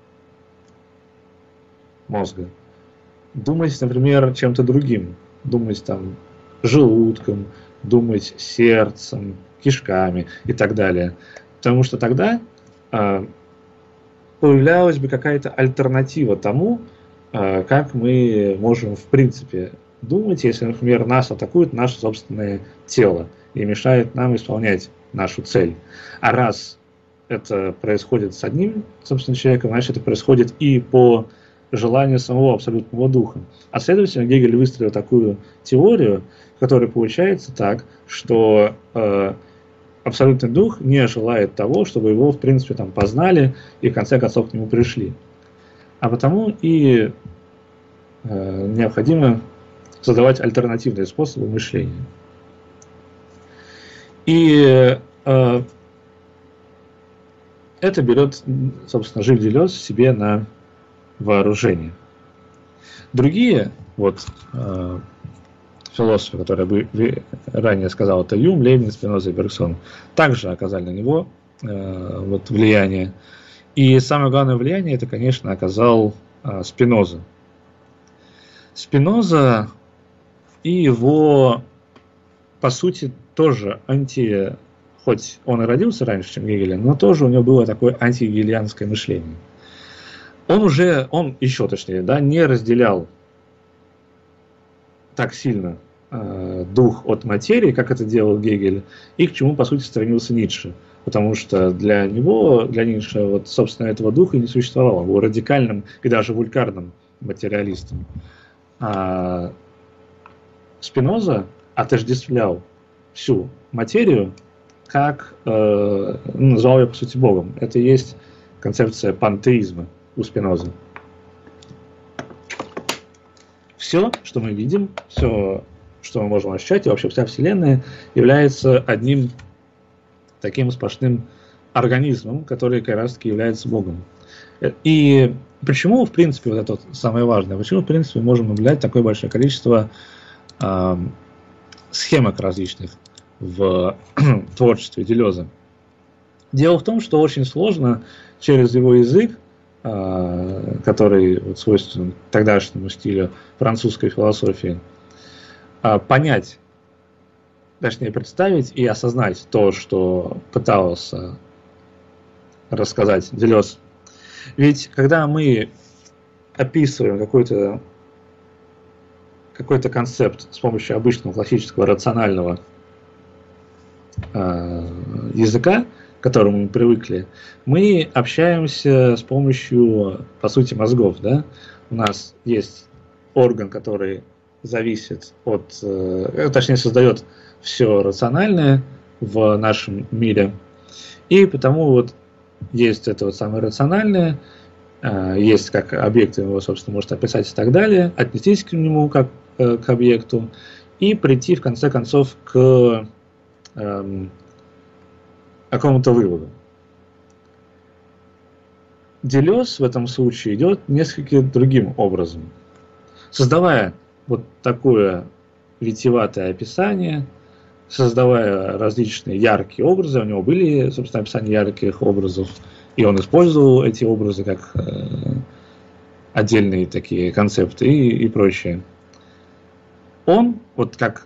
[SPEAKER 1] мозга. Думать, например, чем-то другим. Думать там желудком, думать сердцем, кишками и так далее. Потому что тогда появлялась бы какая-то альтернатива тому, как мы можем в принципе думать, если, например, нас атакует наше собственное тело и мешает нам исполнять нашу цель. А раз это происходит с одним, собственно, человеком, значит, это происходит и по желанию самого абсолютного духа. А следовательно, Гегель выстроил такую теорию, в которой получается так, что абсолютный дух не желает того, чтобы его, в принципе, там познали и в конце концов к нему пришли. А потому и необходимо создавать альтернативные способы мышления. И это берет, собственно, Жиль Делез себе на вооружение. Другие философы, которые ранее сказал, это Юм, Лейбниц, Спиноза и Бергсон, также оказали на него влияние. И самое главное влияние это, конечно, оказал Спиноза. Спиноза и его, по сути, тоже хоть он и родился раньше, чем Гегель, но тоже у него было такое антигегелианское мышление. Он еще точнее, не разделял так сильно дух от материи, как это делал Гегель, и к чему, по сути, стремился Ницше. Потому что для Ницше, собственно, этого духа и не существовало. Он был радикальным и даже вульгарным материалистом. А Спиноза отождествлял всю материю, как назвал ее, по сути, Богом. Это и есть концепция пантеизма у Спинозы. Все, что мы видим, все что мы можем ощущать, и вообще вся Вселенная является одним таким сплошным организмом, который как раз таки является Богом. И почему, в принципе, вот это вот самое важное, почему, в принципе, мы можем наблюдать такое большое количество схемок различных в творчестве Делеза? Дело в том, что очень сложно через его язык, который вот свойственен тогдашнему стилю французской философии, понять, точнее представить и осознать то, что пытался рассказать Делез. Ведь когда мы описываем какой-то концепт с помощью обычного классического рационального языка, к которому мы привыкли, мы общаемся с помощью, по сути, мозгов. Да? У нас есть орган, который зависит от, точнее, создает все рациональное в нашем мире. И потому вот есть это вот самое рациональное, есть как объект, его, собственно, может описать и так далее, отнестись к нему как к объекту и прийти, в конце концов, к какому-то выводу. Делез в этом случае идет несколько другим образом. Создавая вот такое витиеватое описание, создавая различные яркие образы, у него были, собственно, описания ярких образов, и он использовал эти образы как отдельные такие концепты и прочее. Он, вот как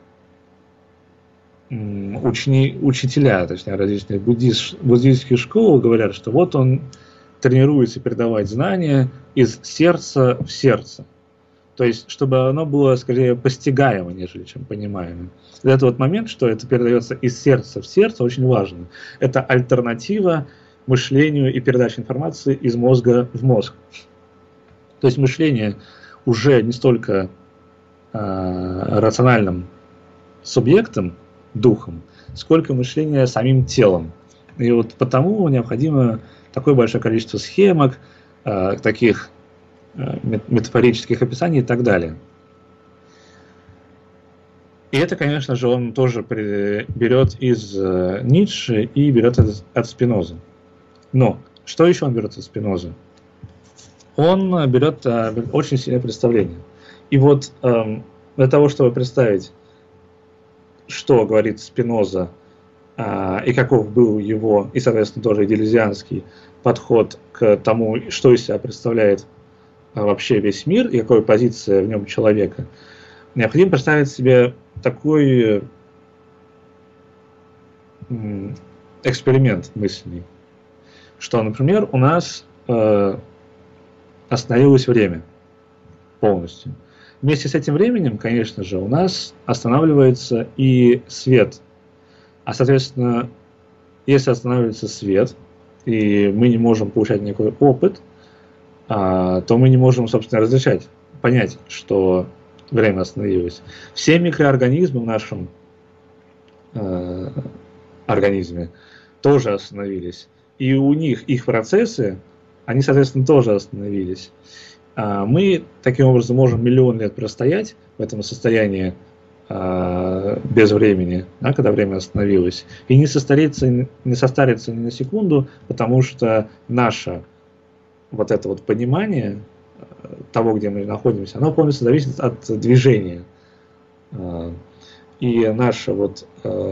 [SPEAKER 1] учителя, точнее, различных буддийских школ говорят, что вот он тренируется передавать знания из сердца в сердце. То есть, чтобы оно было скорее постигаемо, нежели чем понимаемо. И этот вот момент, что это передается из сердца в сердце, очень важно. Это альтернатива мышлению и передаче информации из мозга в мозг. То есть мышление уже не столько рациональным субъектом, духом, сколько мышление самим телом. И вот потому необходимо такое большое количество схемок, таких метафорических описаний и так далее. И это, конечно же, он тоже берет из Ницше и берет от Спинозы. Но что еще он берет от Спинозы? Он берет очень сильное представление. И вот для того, чтобы представить, что говорит Спиноза, и каков был его, и, соответственно, тоже делезианский подход к тому, что из себя представляет вообще весь мир, и какая позиция в нем человека, необходимо представить себе такой эксперимент мысленный, что, например, у нас остановилось время полностью. Вместе с этим временем, конечно же, у нас останавливается и свет. А, соответственно, если останавливается свет, и мы не можем получать никакой опыт, то мы не можем, собственно, понять, что время остановилось. Все микроорганизмы в нашем организме тоже остановились. И у них, их процессы, они, соответственно, тоже остановились. Мы таким образом можем миллион лет простоять в этом состоянии без времени, да, когда время остановилось, и не состариться ни на секунду, потому что наше вот это вот понимание того, где мы находимся, оно полностью зависит от движения. И наше вот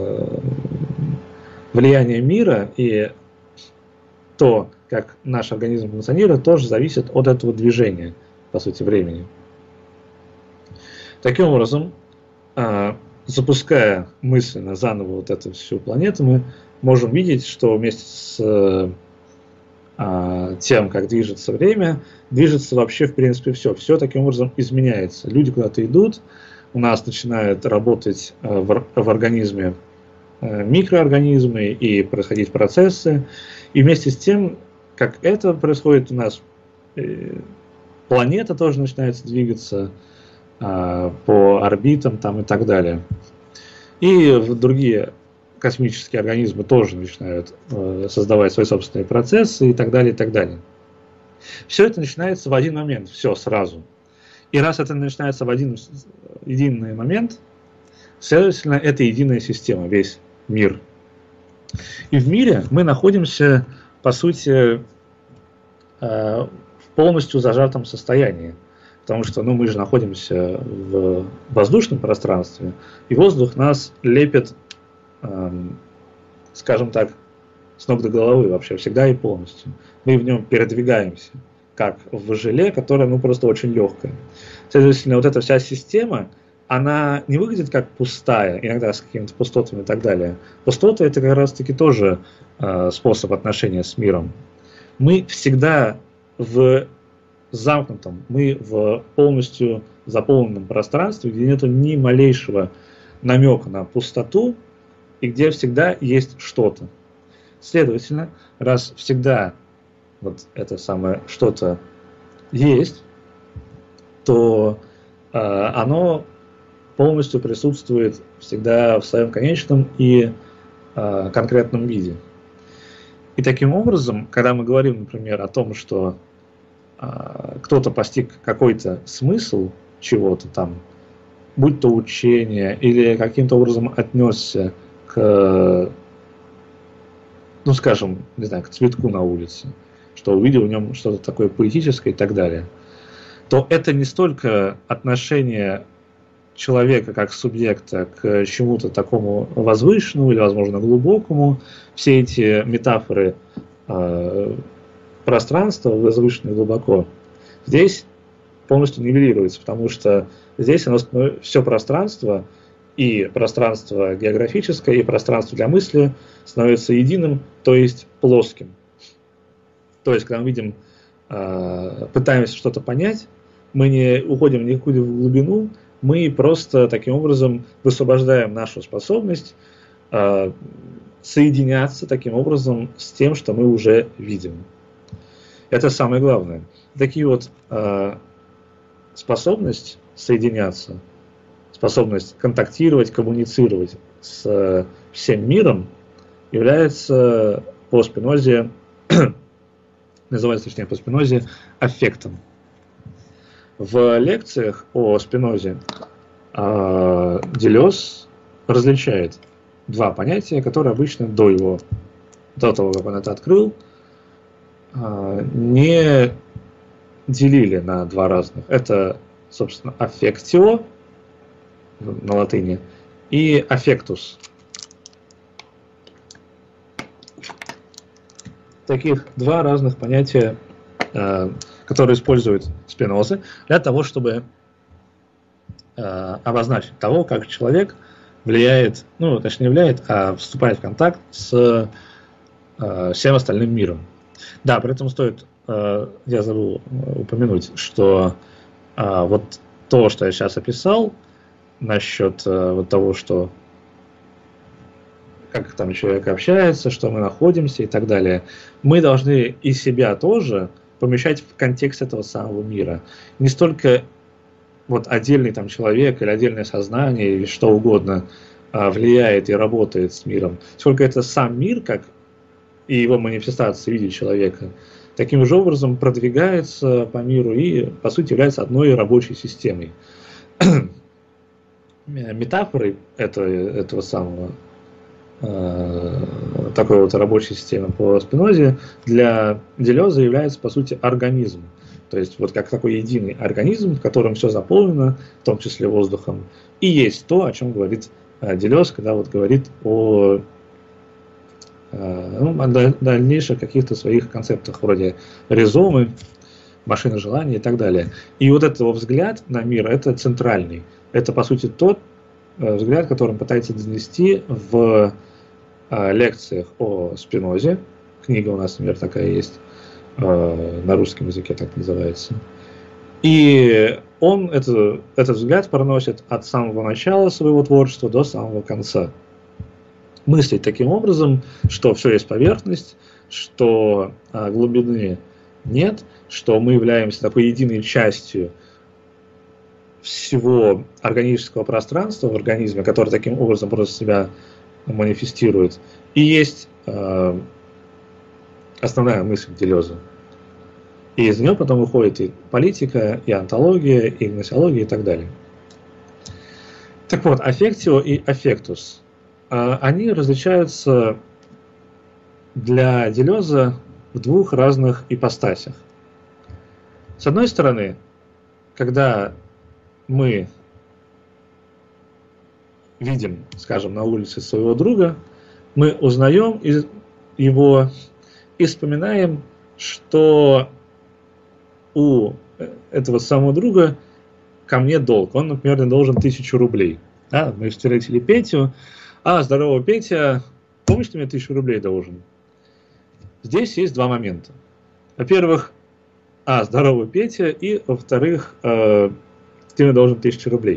[SPEAKER 1] влияние мира и то, как наш организм функционирует, тоже зависит от этого движения, по сути, времени. Таким образом, запуская мысленно заново вот эту всю планету, мы можем видеть, что вместе с тем, как движется время, движется вообще, в принципе, все. Все таким образом изменяется. Люди куда-то идут, у нас начинают работать в организме микроорганизмы и происходить процессы. И вместе с тем, как это происходит у нас, планета тоже начинает двигаться по орбитам там, и так далее. И другие космические организмы тоже начинают создавать свои собственные процессы и так далее, и так далее. Все это начинается в один момент, все сразу. И раз это начинается в один единый момент, Следовательно, это единая система, весь мир. И в мире мы находимся, по сути, в полностью зажатом состоянии. Потому что мы же находимся в воздушном пространстве, и воздух нас лепит, скажем так, с ног до головы вообще, всегда и полностью. Мы в нем передвигаемся, как в желе, которое просто очень легкое. Следовательно, вот эта вся система, она не выглядит как пустая, иногда с какими-то пустотами и так далее. Пустота – это как раз-таки тоже способ отношения с миром. Мы всегда в замкнутом, мы в полностью заполненном пространстве, где нет ни малейшего намека на пустоту и где всегда есть что-то. Следовательно, раз всегда вот это самое что-то есть, то оно полностью присутствует всегда в своем конечном и конкретном виде. И таким образом, когда мы говорим, например, о том, что кто-то постиг какой-то смысл чего-то там, будь то учение, или каким-то образом отнесся к, скажем, не знаю, к цветку на улице, что увидел в нем что-то такое поэтическое и так далее, то это не столько отношение человека как субъекта к чему-то такому возвышенному или, возможно, глубокому. Все эти метафоры пространства возвышенно и глубоко здесь полностью нивелируется, потому что здесь все пространство, и пространство географическое, и пространство для мысли становится единым, то есть плоским. То есть, когда мы видим, пытаемся что-то понять, мы не уходим никуда в глубину, мы просто таким образом высвобождаем нашу способность соединяться таким образом с тем, что мы уже видим. Это самое главное. Такие вот способность соединяться, способность контактировать, коммуницировать с всем миром является по Спинозе, называется точнее по Спинозе, аффектом. В лекциях о Спинозе Делез различает два понятия, которые обычно до того, как он это открыл, не делили на два разных. Это, собственно, affectio на латыни и affectus. Таких два разных понятия, которые использует Спиноза для того, чтобы обозначить того, как человек влияет, точнее влияет, а вступает в контакт с всем остальным миром. Да, при этом стоит, я забыл упомянуть, что вот то, что я сейчас описал, насчет вот того, что как там человек общается, что мы находимся и так далее, мы должны и себя тоже помещать в контекст этого самого мира. Не столько вот отдельный там человек или отдельное сознание или что угодно влияет и работает с миром, сколько это сам мир, как и его манифестация в виде человека, таким же образом продвигается по миру и, по сути, является одной рабочей системой. Метафорой этого самого такой вот рабочей системы по Спинозе для Делеза является, по сути, организм. То есть вот как такой единый организм, в котором все заполнено, в том числе воздухом. И есть то, о чем говорит Делез, когда вот говорит о дальнейших каких-то своих концептах, вроде ризомы, машины желания и так далее. И вот этот его взгляд на мир, это центральный. Это, по сути, тот взгляд, который он пытается донести в лекциях о Спинозе. Книга у нас, например, такая есть, на русском языке так называется. И он этот взгляд проносит от самого начала своего творчества до самого конца. Мыслить таким образом, что все есть поверхность, что глубины нет, что мы являемся такой единой частью всего органического пространства в организме, который таким образом просто себя манифестирует. И есть основная мысль Делеза. И из нее потом выходит и политика, и онтология, и гносеология, и так далее. Так вот, аффектио и аффектус, они различаются для Делеза в двух разных ипостасях. С одной стороны, когда мы видим, скажем, на улице своего друга, мы узнаем его и вспоминаем, что у этого самого друга ко мне долг. Он, например, мне должен 1000 рублей. Да? Мы встретили Петю. Здорово, Петя, помнишь, ты мне 1000 рублей должен? Здесь есть два момента. Во-первых, здорово, Петя, и, во-вторых, ты мне должен 1000 рублей.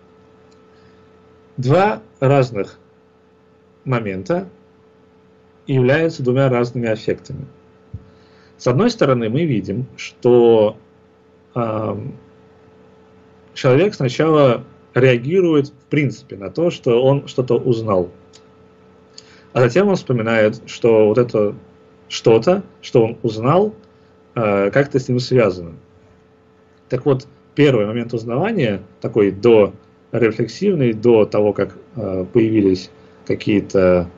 [SPEAKER 1] Два разных момента являются двумя разными аффектами. С одной стороны, мы видим, что человек сначала реагирует в принципе на то, что он что-то узнал. А затем он вспоминает, что вот это что-то, что он узнал, как-то с ним связано. Так вот, первый момент узнавания, такой дорефлексивный, до того, как появились какие-то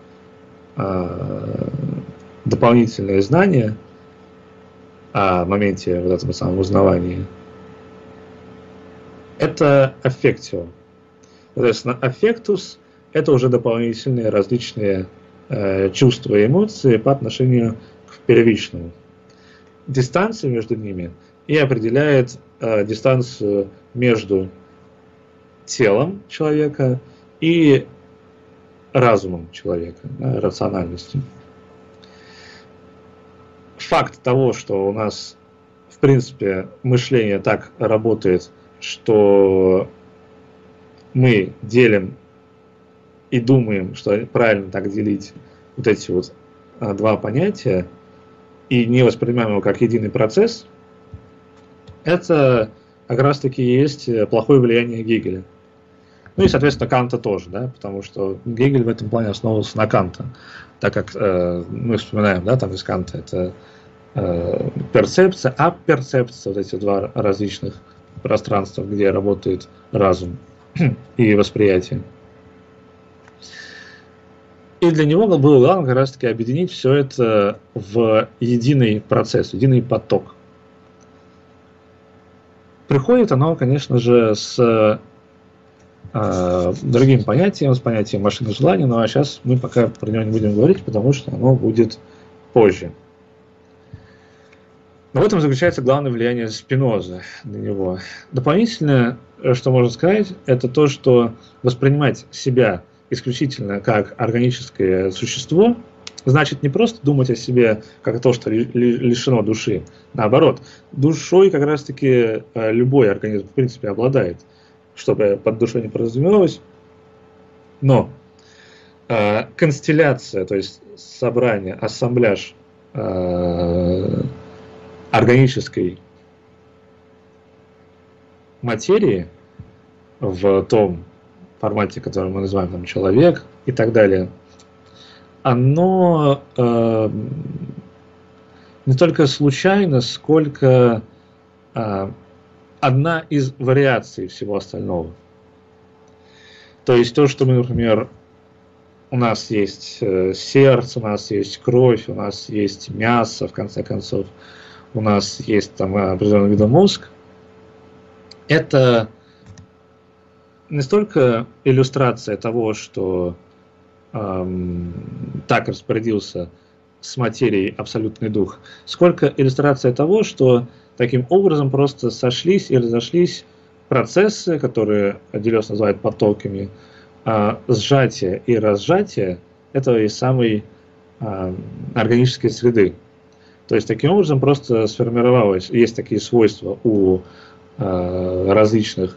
[SPEAKER 1] дополнительные знания о моменте вот этого самого узнавания, это аффектио. Соответственно, аффектус – это уже дополнительные различные чувства и эмоции по отношению к первичному. Дистанция между ними и определяет дистанцию между телом человека и разумом человека, рациональностью. Факт того, что у нас, в принципе, мышление так работает, что мы делим и думаем, что правильно так делить вот эти вот два понятия, и не воспринимаем его как единый процесс, это как раз-таки есть плохое влияние Гегеля. Ну и, соответственно, Канта тоже, да, потому что Гегель в этом плане основывался на Канта, так как мы вспоминаем, да, там из Канта это перцепция, апперцепция, вот эти два различных пространства, где работает разум и восприятие. И для него было главное как раз-таки объединить все это в единый процесс, единый поток. Приходит оно, конечно же, с другим понятием, с понятием машины желания, но сейчас мы пока про него не будем говорить, потому что оно будет позже. Но в этом заключается главное влияние Спинозы на него. Дополнительно, что можно сказать, это то, что воспринимать себя исключительно как органическое существо, значит не просто думать о себе как то, что лишено души. Наоборот, душой как раз-таки любой организм в принципе обладает, чтобы под душой не подразумевалось. Но констелляция, то есть собрание, ассамбляж органической материи в том формате, который мы называем там, человек и так далее, оно не только случайно, сколько одна из вариаций всего остального. То есть то, что мы, например, у нас есть сердце, у нас есть кровь, у нас есть мясо, в конце концов, у нас есть там определенный вид мозг, это не столько иллюстрация того, что так распорядился с материей абсолютный дух, сколько иллюстрация того, что таким образом просто сошлись и разошлись процессы, которые Делез называет потоками, сжатия и разжатия этой самой органической среды. То есть таким образом просто сформировалось, есть такие свойства у различных,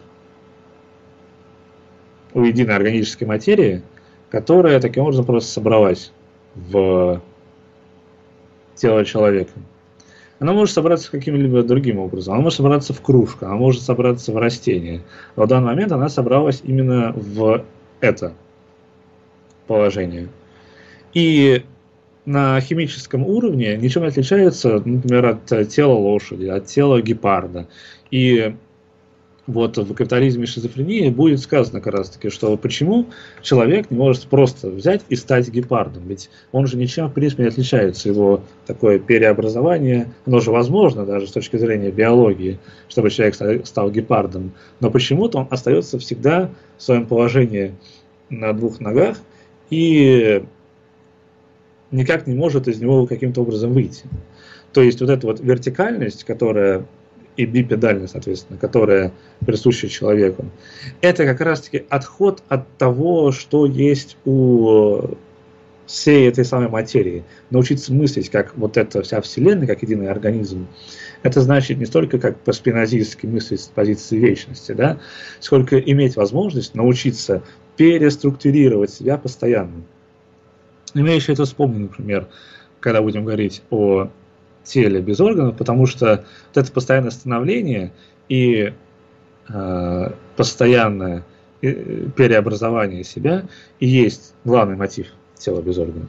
[SPEAKER 1] у единой органической материи, которая таким образом просто собралась в тело человека. Она может собраться каким-либо другим образом, она может собраться в кружку, она может собраться в растение. Но в данный момент она собралась именно в это положение. И на химическом уровне ничем не отличается, например, от тела лошади, от тела гепарда. И вот в капитализме и шизофрении будет сказано как раз таки, что почему человек не может просто взять и стать гепардом, ведь он же ничем в принципе не отличается, его такое переобразование, оно же возможно даже с точки зрения биологии, чтобы человек стал гепардом, но почему-то он остается всегда в своем положении на двух ногах и никак не может из него каким-то образом выйти. То есть вот эта вот вертикальность, которая и бипедальность, соответственно, которая присуща человеку, это как раз-таки отход от того, что есть у всей этой самой материи. Научиться мыслить, как вот эта вся Вселенная, как единый организм, это значит не столько как по-спинозистски мыслить с позиции вечности, да, сколько иметь возможность научиться переструктурировать себя постоянно. И мы еще это вспомним, например, когда будем говорить о теле без органов, потому что вот это постоянное становление и постоянное переобразование себя и есть главный мотив тела без органов.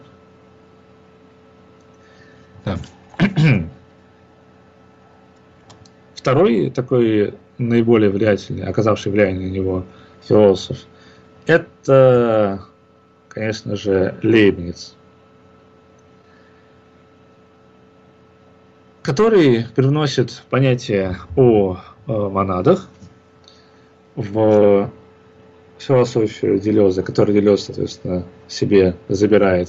[SPEAKER 1] Да. Второй такой наиболее влиятельный, оказавший влияние на него философ, это, конечно же, Лейбниц, который привносит понятие о монадах в философию Делеза, который Делез, соответственно, себе забирает.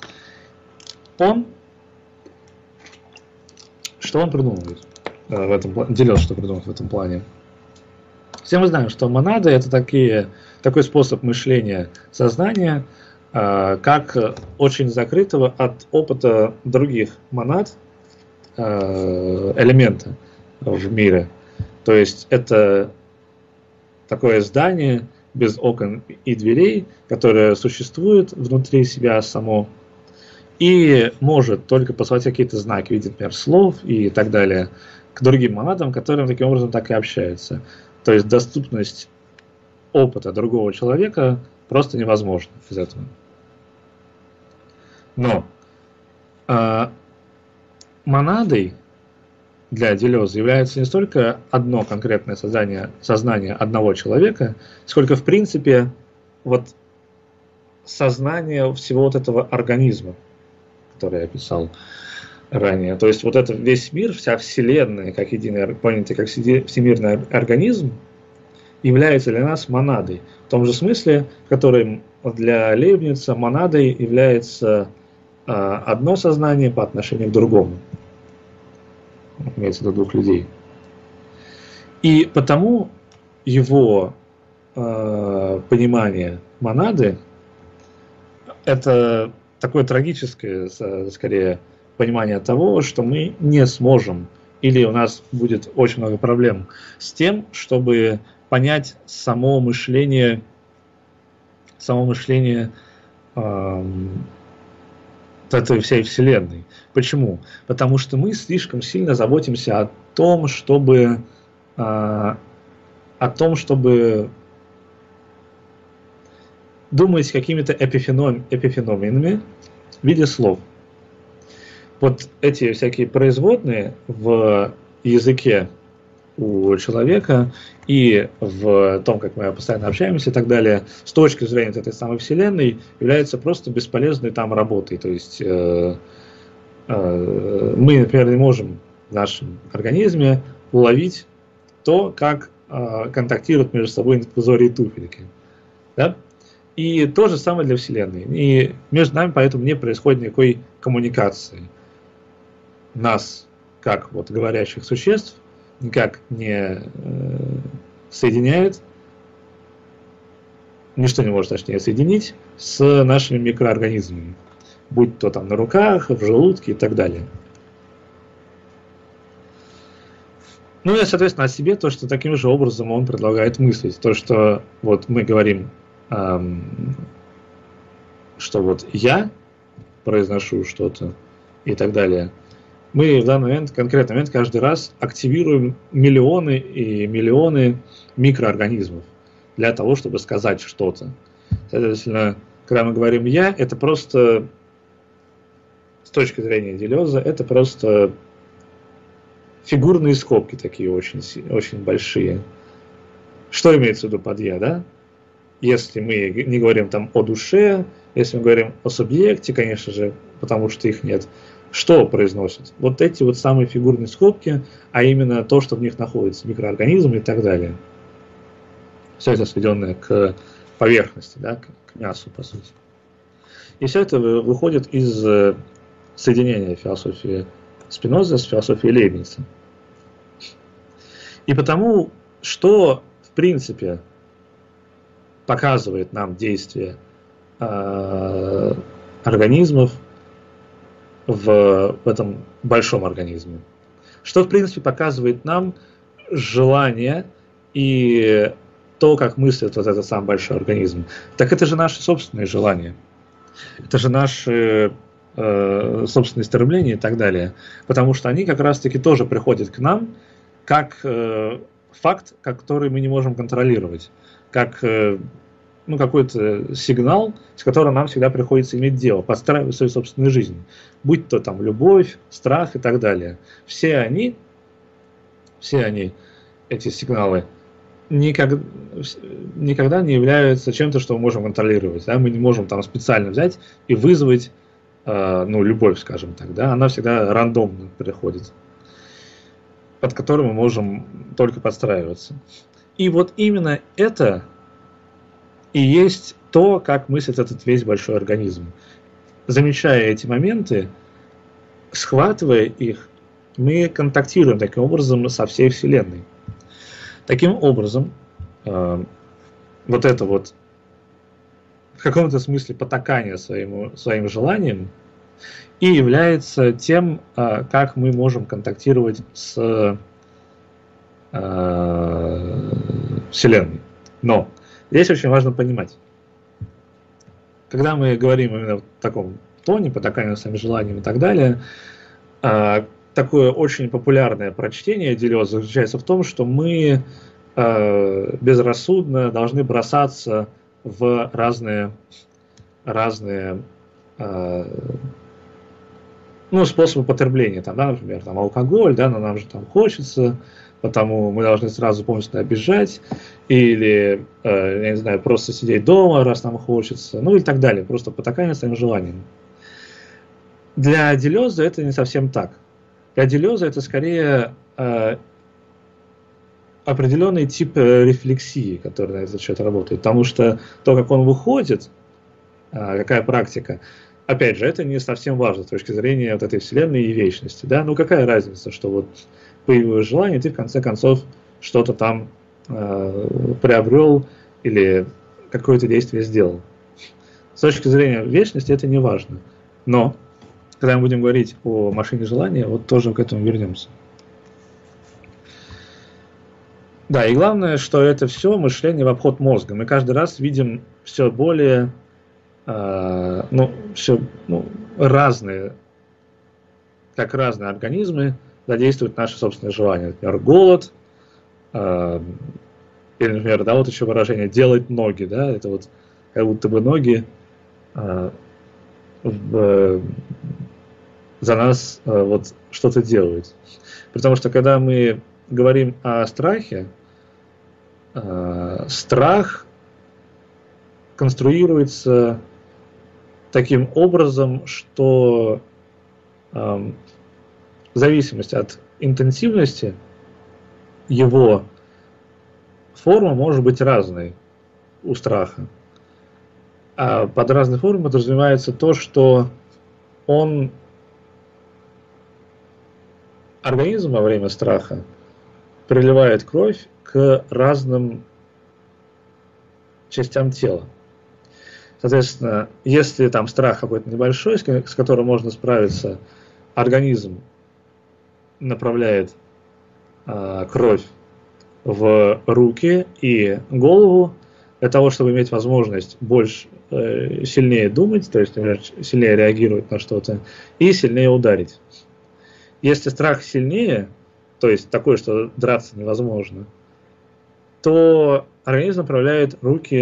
[SPEAKER 1] Что он придумывает в этом плане? Делез, что придумывает в этом плане? Все мы знаем, что монады — это такой способ мышления сознания, как очень закрытого от опыта других монад элемента в мире. То есть это такое здание без окон и дверей, которое существует внутри себя само и может только посылать какие-то знаки в виде, например, слов и так далее к другим монадам, которым таким образом так и общаются. То есть доступность опыта другого человека просто невозможна из этого. Но монадой для Делеза является не столько одно конкретное сознание одного человека, сколько, в принципе, вот сознание всего вот этого организма, который я описал ранее. То есть вот это весь мир, вся Вселенная, как единый, понятие, как всемирный организм, является для нас монадой. В том же смысле, в котором для Лейбница монадой является одно сознание по отношению к другому. Имеется в виду двух людей. И потому его понимание монады — это такое трагическое, скорее, понимание того, что мы не сможем, или у нас будет очень много проблем с тем, чтобы понять само мышление этой всей Вселенной. Почему? Потому что мы слишком сильно заботимся о том, чтобы думать какими-то эпифеноменами в виде слов. Вот эти всякие производные в языке у человека и в том, как мы постоянно общаемся и так далее, с точки зрения этой самой Вселенной, являются просто бесполезной там работой. То есть мы, например, не можем в нашем организме уловить то, как контактируют между собой инфузории и туфельки. Да? И то же самое для Вселенной. И между нами поэтому не происходит никакой коммуникации. Нас, как вот говорящих существ, никак не соединяет, ничто не может, точнее, соединить с нашими микроорганизмами, будь то там на руках, в желудке и так далее. Ну и, соответственно, о себе то, что таким же образом он предлагает мыслить. То, что вот мы говорим, что вот я произношу что-то и так далее. Мы в данный момент, конкретный момент, каждый раз активируем миллионы и миллионы микроорганизмов для того, чтобы сказать что-то. Соответственно, когда мы говорим «я», это просто, с точки зрения Делеза, это просто фигурные скобки такие очень, очень большие. Что имеется в виду под «я», да? Если мы не говорим там о душе, если мы говорим о субъекте, конечно же, потому что их нет, что произносят? Вот эти вот самые фигурные скобки, а именно то, что в них находится, микроорганизмы и так далее. Все это сведенное к поверхности, да, к мясу, по сути. И все это выходит из соединения философии Спиноза с философией Лейбница. И потому, что в принципе показывает нам действие организмов в этом большом организме, что в принципе показывает нам желание и то, как мыслит вот этот сам большой организм, так это же наши собственные желания, это же наши собственные стремления и так далее, потому что они как раз-таки тоже приходят к нам как факт, который мы не можем контролировать, как какой-то сигнал, с которым нам всегда приходится иметь дело, подстраивать свою собственную жизнь, будь то там любовь, страх и так далее. Все они, эти сигналы, никогда не являются чем-то, что мы можем контролировать. Да? Мы не можем там специально взять и вызвать любовь, скажем так. Да? Она всегда рандомно приходит, под которым мы можем только подстраиваться. И вот именно это и есть то, как мыслит этот весь большой организм. Замечая эти моменты, схватывая их, мы контактируем таким образом со всей Вселенной. Таким образом, вот это вот в каком-то смысле потакание своим желаниям и является тем, как мы можем контактировать с Вселенной. Но здесь очень важно понимать, когда мы говорим именно в таком тоне, потакание своим желаниям и так далее, такое очень популярное прочтение Делеза заключается в том, что мы безрассудно должны бросаться в разные способы потребления. Там, да, например, там, алкоголь, да, но нам же там хочется, потому мы должны сразу полностью обижать, или, я не знаю, просто сидеть дома, раз нам хочется, и так далее, просто потакание своим желаниям. Для Делеза это не совсем так. Для Делеза это скорее определенный тип рефлексии, который на этот счет работает, потому что то, как он выходит, какая практика, опять же, это не совсем важно с точки зрения вот этой Вселенной и вечности. Да? Какая разница, что вот появилось желание, ты в конце концов что-то там приобрел или какое-то действие сделал. С точки зрения вечности это не важно. Но, когда мы будем говорить о машине желания, вот тоже к этому вернемся. Да, и главное, что это все мышление в обход мозга. Мы каждый раз видим все более разные организмы задействуют наши собственные желания. Например, голод, или, например, да, вот еще выражение «делать ноги», да, это вот как будто бы ноги за нас вот что-то делают. Потому что когда мы говорим о страхе, страх конструируется таким образом, что в зависимости от интенсивности его форма может быть разной у страха. А под разной формой подразумевается то, что организм во время страха приливает кровь к разным частям тела. Соответственно, если там страх какой-то небольшой, с которым можно справиться, организм направляет кровь в руки и голову для того, чтобы иметь возможность сильнее думать, то есть, например, сильнее реагировать на что-то и сильнее ударить. Если страх сильнее, то есть такой, что драться невозможно, то организм направляет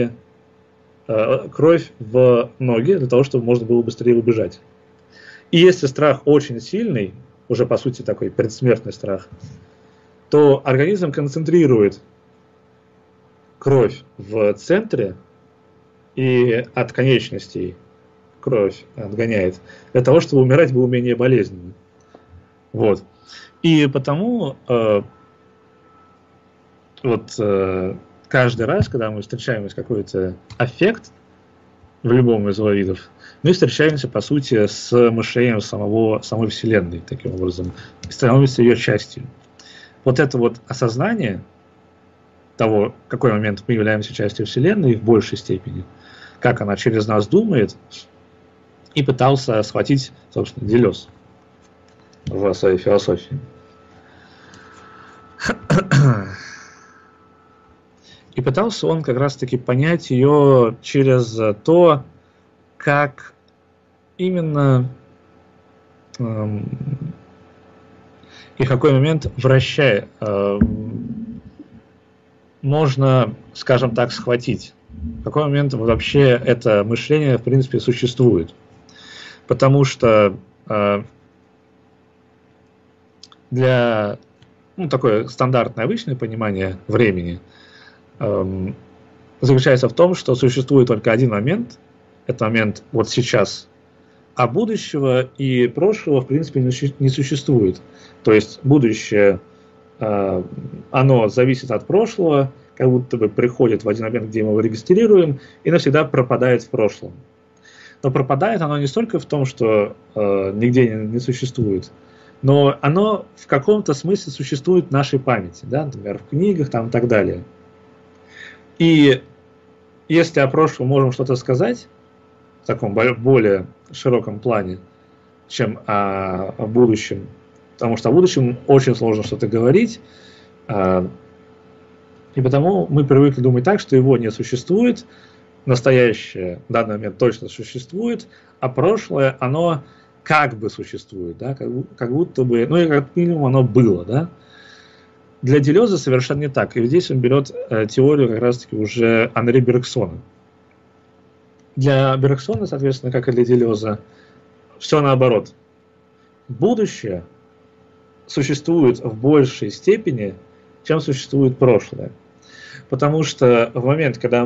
[SPEAKER 1] кровь в ноги для того, чтобы можно было быстрее убежать. И если страх очень сильный, уже по сути такой предсмертный страх, то организм концентрирует кровь в центре и от конечностей кровь отгоняет, для того, чтобы умирать было менее болезненно. Вот. И потому каждый раз, когда мы встречаем какой-то аффект в любом из его видов, мы встречаемся, по сути, с мышлением самой Вселенной, таким образом, и становимся ее частью. Вот это вот осознание того, в какой момент мы являемся частью Вселенной в большей степени, как она через нас думает, и пытался схватить, собственно, Делез в своей философии. И пытался он как раз-таки понять ее через то, как именно и в какой момент можно, скажем так, схватить. В какой момент вообще это мышление, в принципе, существует. Потому что для такое стандартное, обычное понимание времени заключается в том, что существует только один момент, это момент вот сейчас, а будущего и прошлого, в принципе, не существует. То есть будущее, оно зависит от прошлого, как будто бы приходит в один момент, где мы его регистрируем, и навсегда пропадает в прошлом. Но пропадает оно не столько в том, что нигде не существует, но оно в каком-то смысле существует в нашей памяти, да, например, в книгах там, и так далее. И если о прошлом можем что-то сказать, в таком более широком плане, чем о будущем, потому что о будущем очень сложно что-то говорить, и потому мы привыкли думать так, что его не существует, настоящее в данный момент точно существует, а прошлое, оно как бы существует, да, как будто бы, и как минимум оно было, да. Для Делеза совершенно не так. И здесь он берет теорию как раз-таки уже Анри Бергсона. Для Бергсона, соответственно, как и для Делеза, все наоборот. Будущее существует в большей степени, чем существует прошлое. Потому что в момент, когда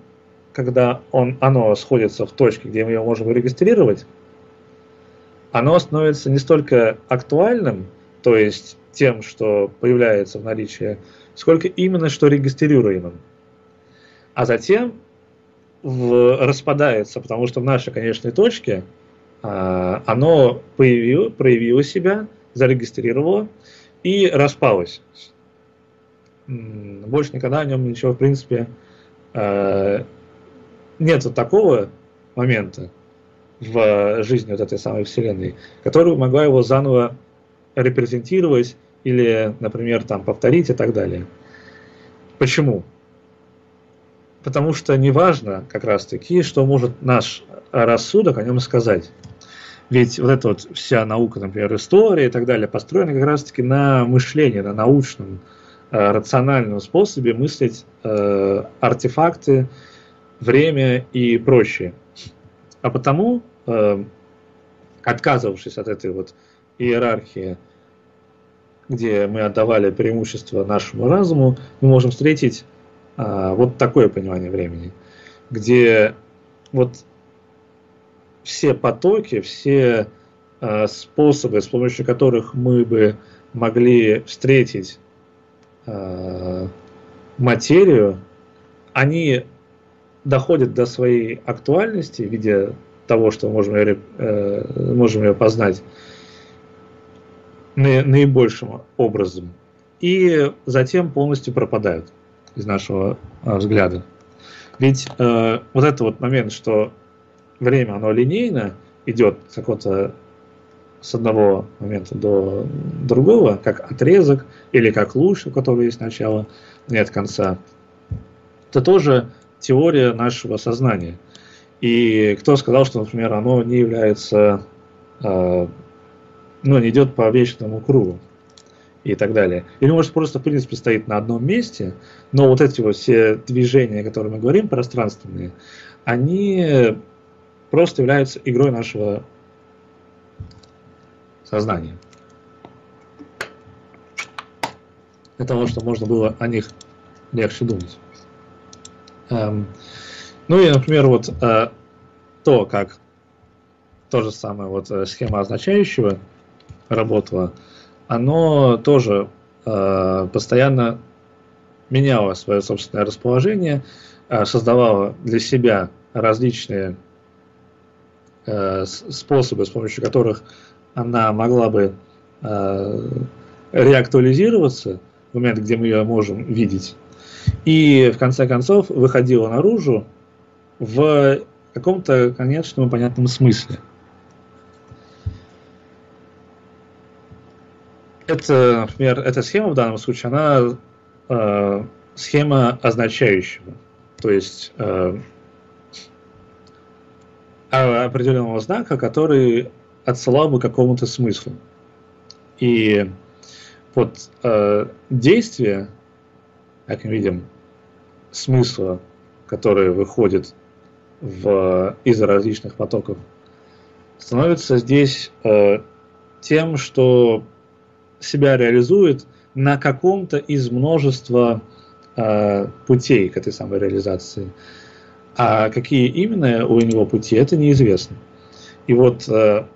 [SPEAKER 1] оно сходится в точке, где мы его можем регистрировать, оно становится не столько актуальным, то есть тем, что появляется в наличии, сколько именно что регистрируемым. А затем распадается, потому что в нашей конечной точке оно проявило себя, зарегистрировало и распалось. Больше никогда о нем ничего, в принципе, нет такого момента в жизни вот этой самой Вселенной, которая могла его заново репрезентировать или, например, там, повторить и так далее. Почему? Потому что неважно как раз-таки, что может наш рассудок о нем сказать. Ведь вот эта вот вся наука, например, история и так далее, построена как раз-таки на мышлении, на научном, рациональном способе мыслить артефакты, время и прочее. А потому, отказывавшись от этой вот иерархии, где мы отдавали преимущество нашему разуму, мы можем встретить вот такое понимание времени, где вот все потоки, все способы, с помощью которых мы бы могли встретить материю, они доходят до своей актуальности в виде того, что можем ее познать наибольшим образом, и затем полностью пропадают из нашего взгляда. Ведь вот этот вот момент, что время, оно линейно идет с одного момента до другого, как отрезок или как луч, у которого есть начало, нет конца, это тоже теория нашего сознания. И кто сказал, что, например, оно не является, не идет по вечному кругу и так далее. Или может просто, в принципе, стоит на одном месте, но вот эти вот все движения, о которых мы говорим, пространственные, они просто являются игрой нашего сознания. Для того, чтобы можно было о них легче думать. Ну и, например, вот то, как то же самое вот схема означающего работала, оно тоже постоянно меняло свое собственное расположение, создавало для себя различные способы, с помощью которых она могла бы реактуализироваться в момент, где мы ее можем видеть, и в конце концов выходила наружу в каком-то конечном понятном смысле. Это, например, эта схема в данном случае, она схема означающего, то есть определенного знака, который отсылал бы к какому-то смыслу. И вот действие, как мы видим, смысла, который выходит из различных потоков, становится здесь тем, что себя реализует на каком-то из множества путей к этой самой реализации. А какие именно у него пути, это неизвестно. И вот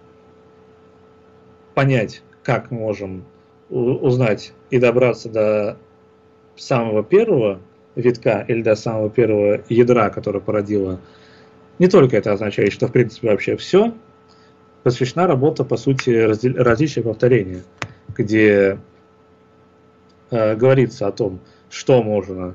[SPEAKER 1] понять, как мы можем узнать и добраться до самого первого витка или до самого первого ядра, которое породило не только это означает, что в принципе вообще все, посвящена работа, по сути, различия повторения, где говорится о том, что можно,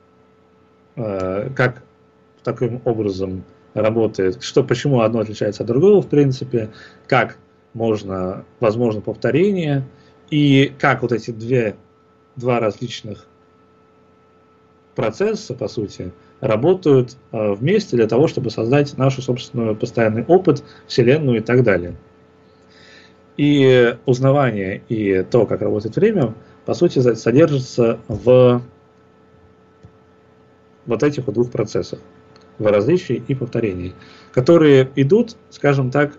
[SPEAKER 1] как таким образом работает, почему одно отличается от другого, в принципе, как возможно повторение, и как вот эти два различных процесса, по сути, работают вместе для того, чтобы создать наш собственный постоянный опыт, Вселенную и так далее. И узнавание и то, как работает время, по сути, содержится в вот этих вот двух процессах, в различии и повторении, которые идут, скажем так,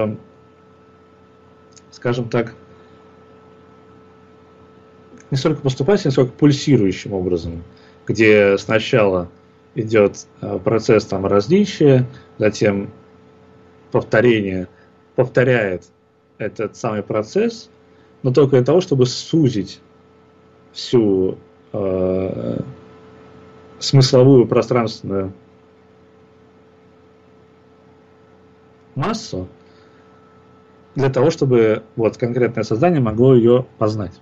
[SPEAKER 1] не столько поступательным, сколько пульсирующим образом, где сначала идет процесс различия, затем повторение повторяет этот самый процесс, но только для того, чтобы сузить всю смысловую пространственную массу, для того, чтобы вот конкретное создание могло ее познать.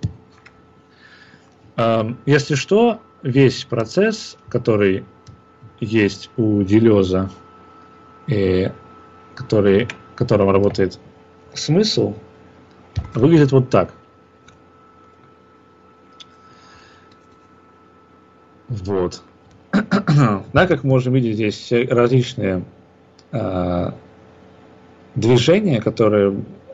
[SPEAKER 1] Если что, весь процесс, который есть у Делеза, и которым работает смысл, выглядит вот так. Вот. Да, как мы можем видеть, здесь различные движения, которые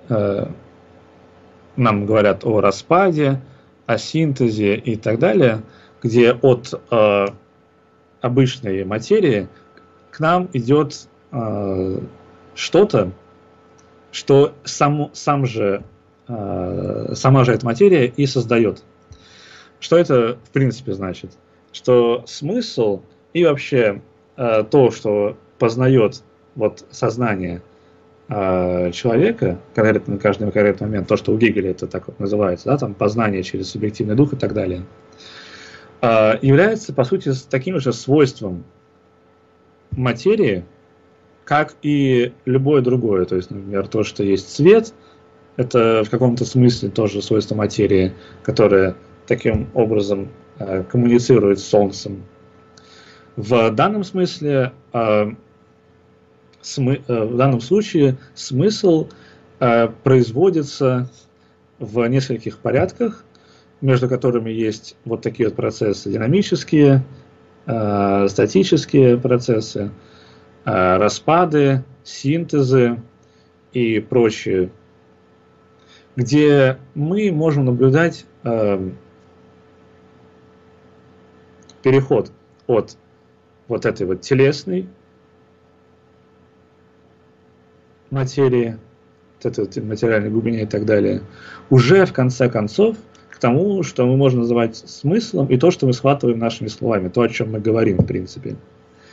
[SPEAKER 1] нам говорят о распаде, о синтезе и так далее, где от обычной материи к нам идет что-то, что сама же эта материя и создает. Что это в принципе значит? Что смысл и вообще то, что познает вот сознание человека, конкретно на каждый конкретный момент, то, что у Гегеля это так вот называется, да, там познание через субъективный дух и так далее, является, по сути, таким же свойством материи, как и любое другое. То есть, например, то, что есть свет, это в каком-то смысле тоже свойство материи, которое таким образом коммуницирует с Солнцем. В данном смысле, в данном случае смысл производится в нескольких порядках, между которыми есть вот такие вот процессы динамические, статические процессы, распады, синтезы и прочее, где мы можем наблюдать переход от вот этой вот телесной материи, вот этой вот материальной глубине и так далее, уже в конце концов к тому, что мы можем называть смыслом, и то, что мы схватываем нашими словами, то, о чем мы говорим, в принципе.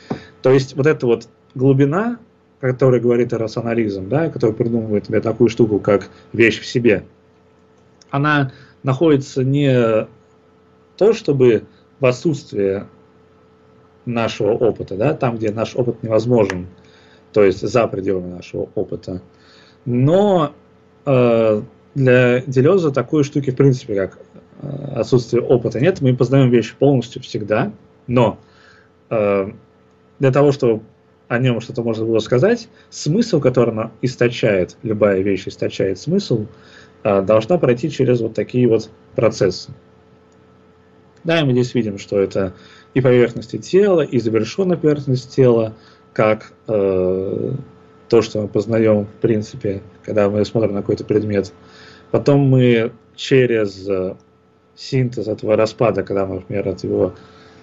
[SPEAKER 1] То есть вот эта вот глубина, которая говорит о рационализм, да, которая придумывает тебе такую штуку, как вещь в себе, она находится не то, чтобы в отсутствии нашего опыта, да, там, где наш опыт невозможен, то есть за пределами нашего опыта. Но для Делеза такой штуки, в принципе, как отсутствие опыта нет. Мы познаем вещи полностью всегда, но для того, чтобы о нем что-то можно было сказать, смысл, который она источает, любая вещь источает смысл, должна пройти через вот такие вот процессы. Да, и мы здесь видим, что это и поверхности тела, и завершенная поверхность тела, как то, что мы познаем, в принципе, когда мы смотрим на какой-то предмет. Потом мы через синтез этого распада, когда, например, от его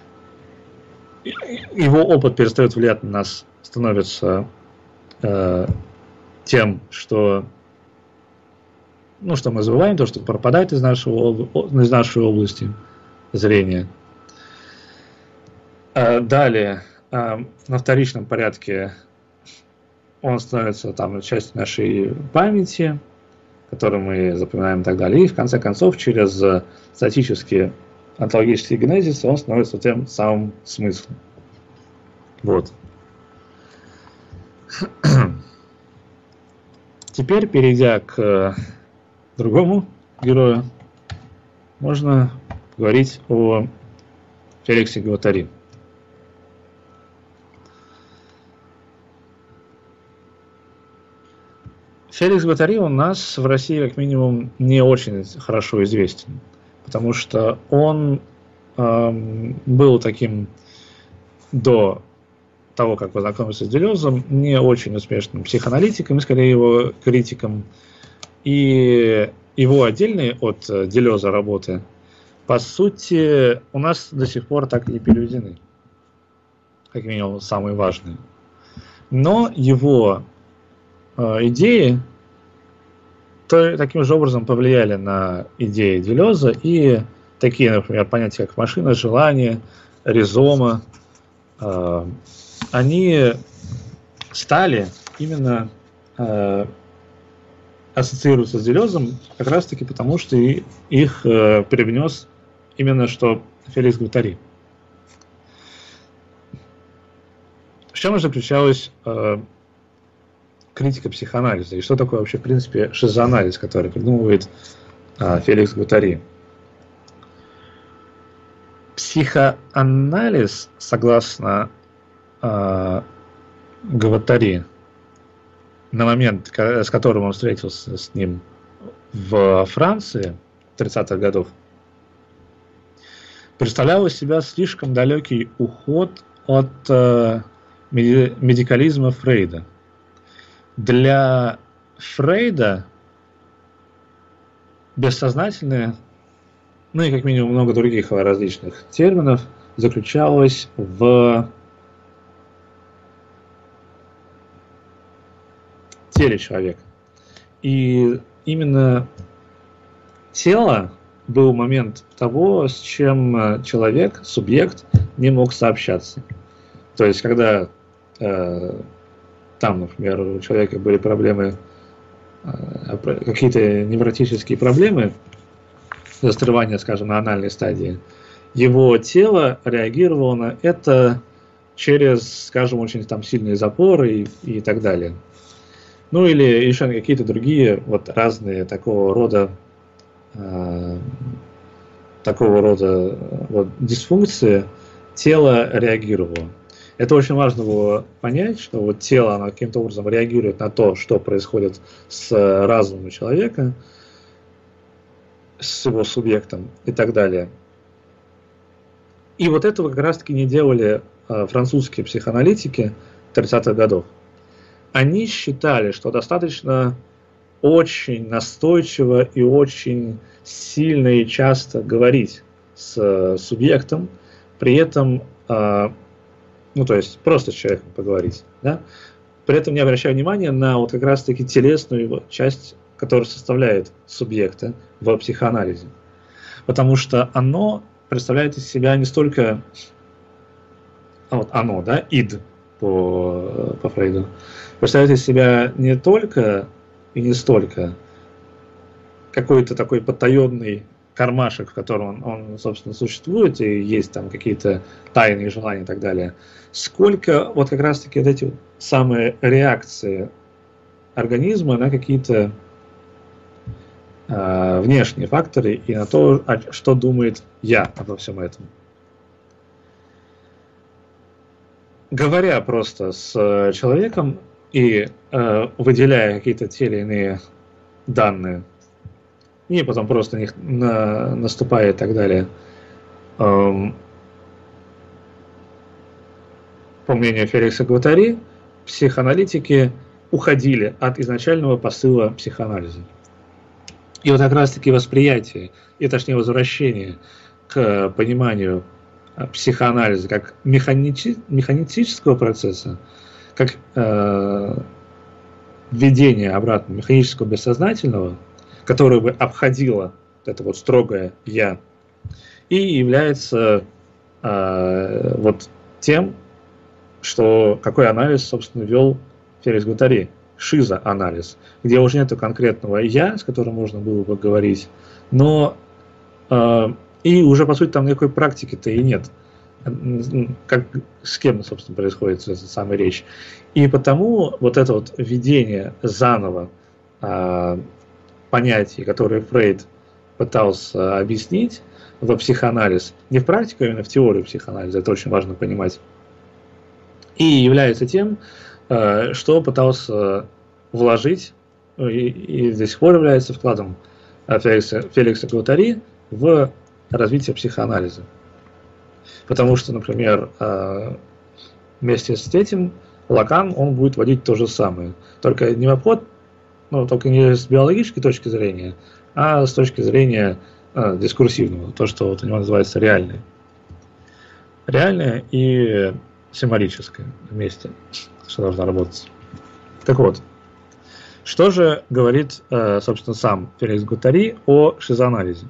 [SPEAKER 1] опыт перестает влиять на нас, становится тем, что, ну, что мы забываем, то, что пропадает из нашей области зрения. Далее, на вторичном порядке он становится там частью нашей памяти, которую мы запоминаем и так далее. И в конце концов, через статический онтологический генезис он становится тем самым смыслом. Вот. Теперь, перейдя к другому герою, можно говорить о Феликсе Гваттари. Феликс Гваттари у нас в России, как минимум, не очень хорошо известен, потому что он был таким до того, как познакомился с Делезом, не очень успешным психоаналитиком, и скорее его критиком. И его отдельные от Делеза работы, по сути, у нас до сих пор так и не переведены, как минимум самые важные. Но его идеи таким же образом повлияли на идеи Делеза, и такие, например, понятия, как машина желания, ризома, они стали именно ассоциируются с Делезом как раз-таки потому, что их привнес именно что Феликс Гваттари. В чем же заключалась критика психоанализа, и что такое вообще, в принципе, шизоанализ, который придумывает Феликс Гваттари? Психоанализ, согласно Гваттари, на момент, с которым он встретился с ним в Франции 30-х годов, представлял из себя слишком далекий уход от медикализма Фрейда. Для Фрейда бессознательное, ну и как минимум много других различных терминов, заключалось в теле человека. И именно тело был момент того, с чем человек, субъект, не мог сообщаться. То есть, когда там, например, у человека были проблемы, какие-то невротические проблемы, застревание, скажем, на анальной стадии, его тело реагировало на это через, скажем, очень там сильные запоры и так далее. Ну или еще какие-то другие вот разные такого рода вот дисфункции тело реагировало. Это очень важно было понять, что вот тело, оно каким-то образом реагирует на то, что происходит с разумом человека, с его субъектом и так далее. И вот этого как раз-таки не делали французские психоаналитики 30-х годов. Они считали, что достаточно очень настойчиво и очень сильно и часто говорить с субъектом, при этом, ну то есть просто с человеком поговорить, да? При этом не обращая внимания на вот как раз-таки телесную его часть, которая составляет субъекта в психоанализе. Потому что оно представляет из себя не столько, вот оно, да, ид, по Фрейду, представляет из себя не только и не столько какой-то такой потаенный кармашек, в котором он, собственно, существует, и есть там какие-то тайные желания и так далее, сколько вот как раз-таки вот эти вот самые реакции организма на какие-то внешние факторы и на то, что думает я обо всем этом. Говоря просто с человеком и выделяя какие-то те или иные данные, и потом просто на них наступая и так далее, по мнению Феликса Гваттари, психоаналитики уходили от изначального посыла психоанализа. И вот как раз-таки восприятие, и точнее возвращение к пониманию психоанализа как механистического процесса, как введение обратно механического бессознательного, которое бы обходило это вот строгое «я», и является вот тем, что какой анализ, собственно, вел Феликс Гваттари. Шизоанализ, где уже нет конкретного «я», с которым можно было бы говорить, но и уже, по сути, там никакой практики-то и нет. Как, с кем, собственно, происходит эта самая речь. И потому вот это вот введение заново понятий, которые Фрейд пытался объяснить в психоанализ, не в практику, а именно в теорию психоанализа, это очень важно понимать, и является тем, что пытался вложить и до сих пор является вкладом Феликса Гваттари в развитие психоанализа. Потому что, например, вместе с этим Лакан, он будет вводить то же самое. Только не в обход, только не с биологической точки зрения, а с точки зрения дискурсивного, то, что вот у него называется реальное. Реальное и символическое вместе, что должно работать. Так вот, что же говорит, собственно, сам Феликс Гваттари о шизоанализе?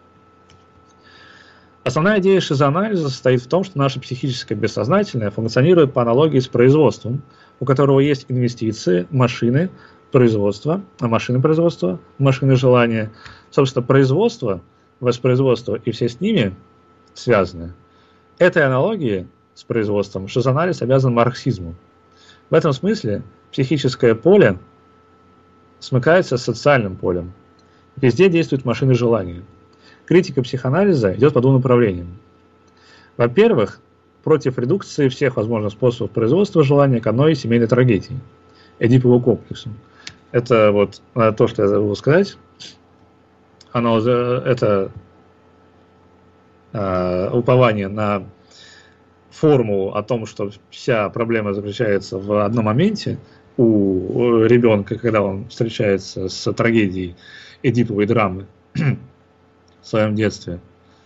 [SPEAKER 1] Основная идея шизоанализа состоит в том, что наше психическое бессознательное функционирует по аналогии с производством, у которого есть инвестиции, машины производства, машины желания. Собственно, производство, воспроизводство и все с ними связаны. Этой аналогии с производством шизоанализ обязан марксизму. В этом смысле психическое поле смыкается с социальным полем. Везде действуют машины желания. Критика психоанализа идет по двум направлениям. Во-первых, против редукции всех возможных способов производства желания к одной семейной трагедии – Эдипову комплексу. Это вот то, что я забыл сказать. Это упование на формулу о том, что вся проблема заключается в одном моменте у ребенка, когда он встречается с трагедией эдиповой драмы в своем детстве.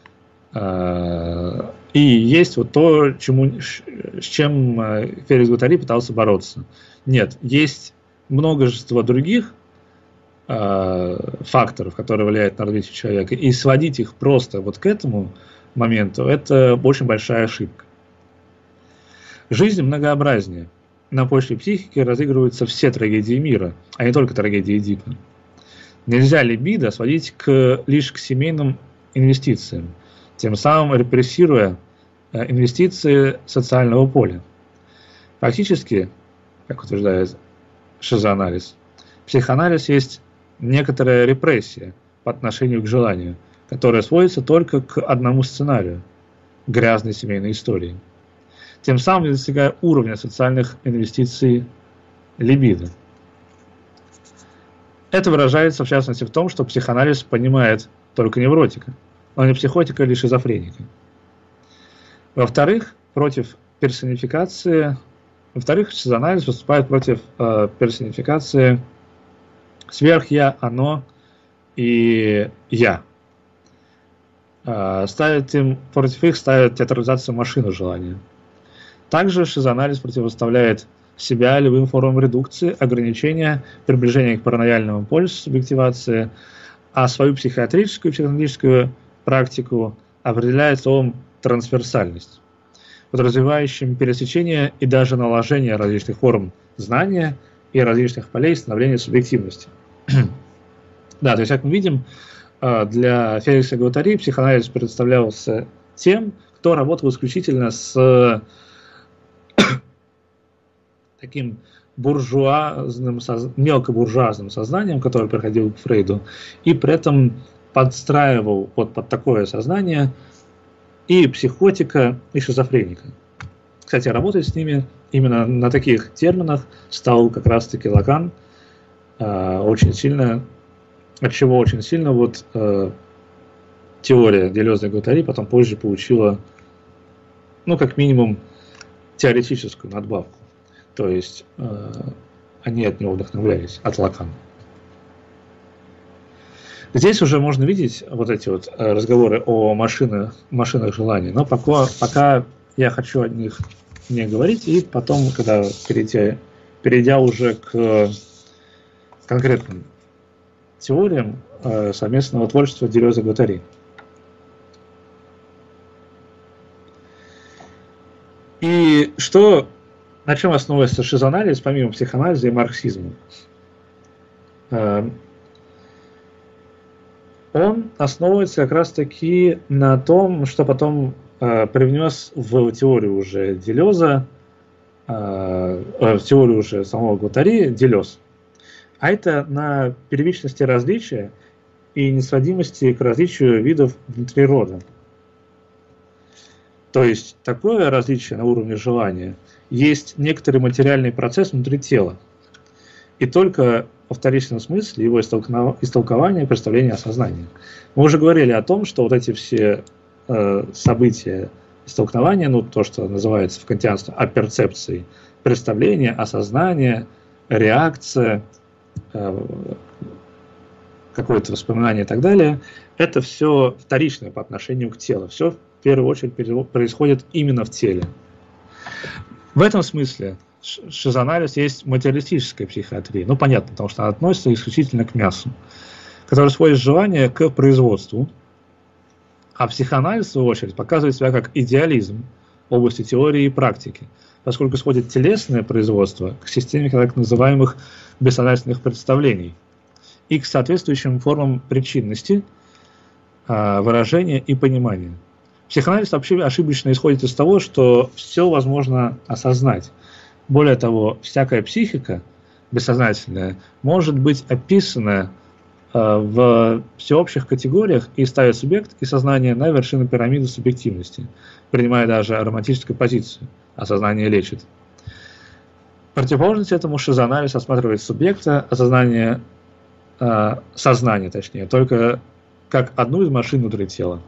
[SPEAKER 1] И есть вот то, с чем Феликс Гваттари пытался бороться. Нет, есть множество других факторов, которые влияют на развитие человека, и сводить их просто вот к этому моменту – это очень большая ошибка. Жизнь многообразнее. На почве психики разыгрываются все трагедии мира, а не только трагедии Эдипа. Нельзя либидо сводить лишь к семейным инвестициям, тем самым репрессируя инвестиции социального поля. Фактически, как утверждает шизоанализ, психоанализ есть некоторая репрессия по отношению к желанию, которая сводится только к одному сценарию – грязной семейной истории. Тем самым достигая уровня социальных инвестиций либидо. Это выражается, в частности, в том, что психоанализ понимает только невротика, но не психотика или шизофреника. Во-вторых, шизоанализ выступает против персонификации сверх-я, оно и я. Против их ставит театрализацию машины желания. Также шизоанализ противоставляет себя любым формам редукции, ограничения, приближения к параноидальному полюсу субъективации, а свою психиатрическую и психоаналитическую практику определяет словом трансверсальность. подразумевающим пересечение и даже наложение различных форм знания и различных полей становления субъективности. Да, то есть, как мы видим, для Феликса Гваттари психоанализ представлялся тем, кто работал исключительно с таким буржуазным, мелкобуржуазным сознанием, которое приходило к Фрейду, и при этом подстраивал вот под такое сознание и психотика, и шизофреника. Кстати, работать с ними именно на таких терминах стал как раз-таки Лакан очень сильно, от чего очень сильно вот теория Делеза-Гваттари потом позже получила, ну, как минимум, теоретическую надбавку. То есть они от него вдохновлялись, от Лакана. Здесь уже можно видеть вот эти вот разговоры о машинах желаний, но пока я хочу о них не говорить, и потом, когда перейдя уже к конкретным теориям совместного творчества Делеза-Гваттари. И на чем основывается шизоанализ, помимо психоанализа и марксизма? Он основывается как раз-таки на том, что потом привнес в теорию уже Делеза, в теорию уже самого Гваттари Делез. А это на первичности различия и несводимости к различию видов внутри рода. То есть такое различие на уровне желания есть некоторый материальный процесс внутри тела. И только во вторичном смысле его истолкование и представление о сознании. Мы уже говорили о том, что вот эти все события истолкования, ну то, что называется в кантианстве апперцепцией, представление, осознание, реакция, какое-то воспоминание и так далее, это все вторичное по отношению к телу. Все в первую очередь происходит именно в теле. В этом смысле шизоанализ есть материалистическая психиатрия. Ну, понятно, потому что она относится исключительно к мясу, которое сводит желание к производству. А психоанализ, в свою очередь, показывает себя как идеализм в области теории и практики, поскольку сводит телесное производство к системе так называемых бессознательных представлений и к соответствующим формам причинности, выражения и понимания. Психоанализ вообще ошибочно исходит из того, что все возможно осознать. Более того, всякая психика бессознательная может быть описана в всеобщих категориях и ставит субъект и сознание на вершину пирамиды субъективности, принимая даже романтическую позицию, а сознание лечит. В противоположность этому шизоанализ осматривает субъекта, сознание точнее, только как одну из машин внутри тела.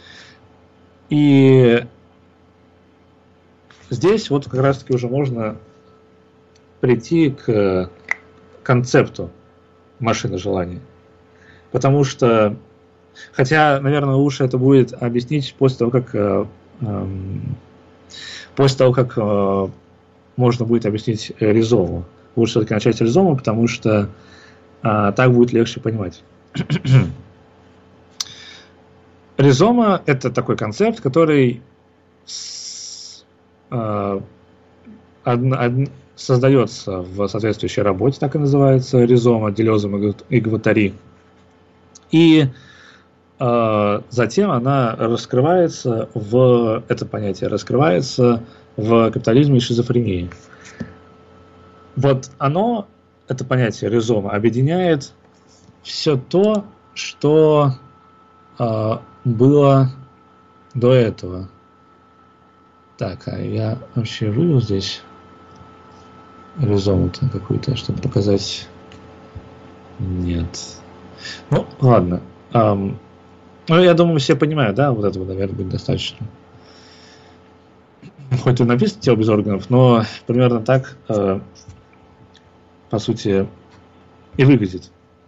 [SPEAKER 1] И здесь вот как раз-таки уже можно прийти к концепту машины желания. Потому что, хотя, наверное, лучше это будет объяснить после того, как можно будет объяснить ризому. Лучше все-таки начать с ризома, потому что так будет легче понимать. Ризома – это такой концепт, который создается в соответствующей работе, так и называется, ризома Делезом и Гваттари. И затем она раскрывается это понятие раскрывается в капитализме и шизофрении. Вот это понятие ризома, объединяет все то, что было до этого. Так, а я вообще вывел здесь ризому-то какую-то, чтобы показать? Нет. Ну, ладно. Ну, я думаю, все понимают, да? Вот этого, наверное, будет достаточно. Хоть и написано тело без органов, но примерно так, по сути, и выглядит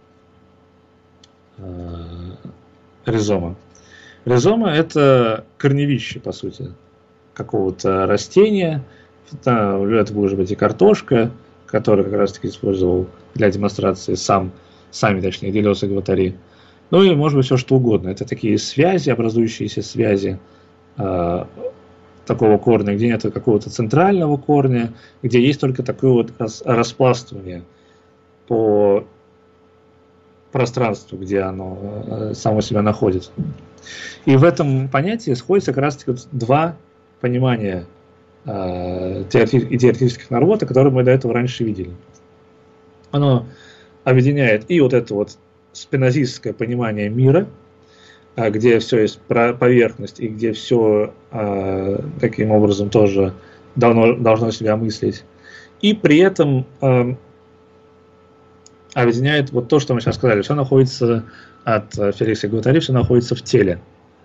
[SPEAKER 1] ризома. Ризома – это корневище, по сути, какого-то растения. Это может быть и картошка, которую как раз-таки использовал для демонстрации сами Делез и Гваттари. Ну и может быть все что угодно. Это такие связи, образующиеся связи такого корня, где нет какого-то центрального корня, где есть только такое вот распластывание по пространству, где оно само себя находит. И в этом понятии сходятся как раз вот два понимания теоретических наработок, которые мы до этого раньше видели. Оно объединяет и вот это вот спинозистское понимание мира, где все есть поверхность и где все таким образом тоже должно себя мыслить. И при этом объединяет вот то, что мы сейчас сказали, все находится от Феликса Гваттари, все находится в теле.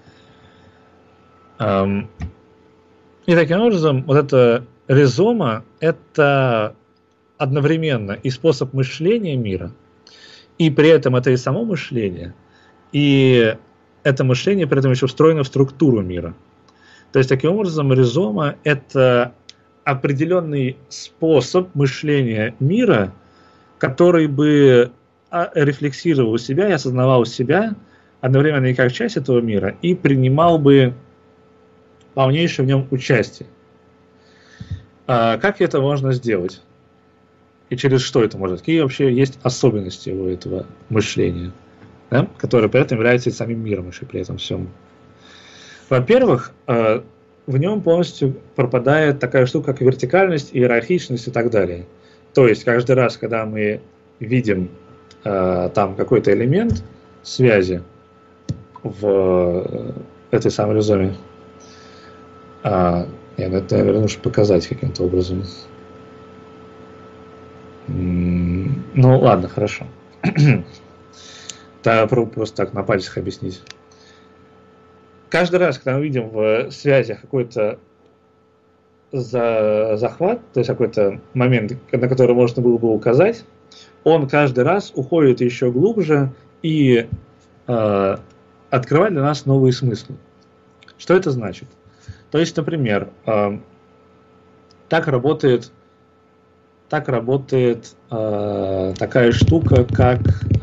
[SPEAKER 1] И таким образом вот эта ризома – это одновременно и способ мышления мира, и при этом это и само мышление, и это мышление при этом еще встроено в структуру мира. То есть таким образом ризома – это определенный способ мышления мира, который бы рефлексировал себя и осознавал себя одновременно и как часть этого мира, и принимал бы полнейшее в нем участие. Как это можно сделать? И через что это может? Какие вообще есть особенности у этого мышления, да, которое при этом является и самим миром еще при этом всем? Во-первых, в нем полностью пропадает такая штука, как вертикальность, иерархичность и так далее. То есть каждый раз, когда мы видим там какой-то элемент связи в этой самой ризоме, это, наверное, нужно показать каким-то образом. Ну, ладно, хорошо. Да, просто так на пальцах объяснить. Каждый раз, когда мы видим в связях какой-то захват, то есть какой-то момент, на который можно было бы указать, он каждый раз уходит еще глубже и открывает для нас новые смыслы. Что это значит? То есть, например, так работает такая штука, как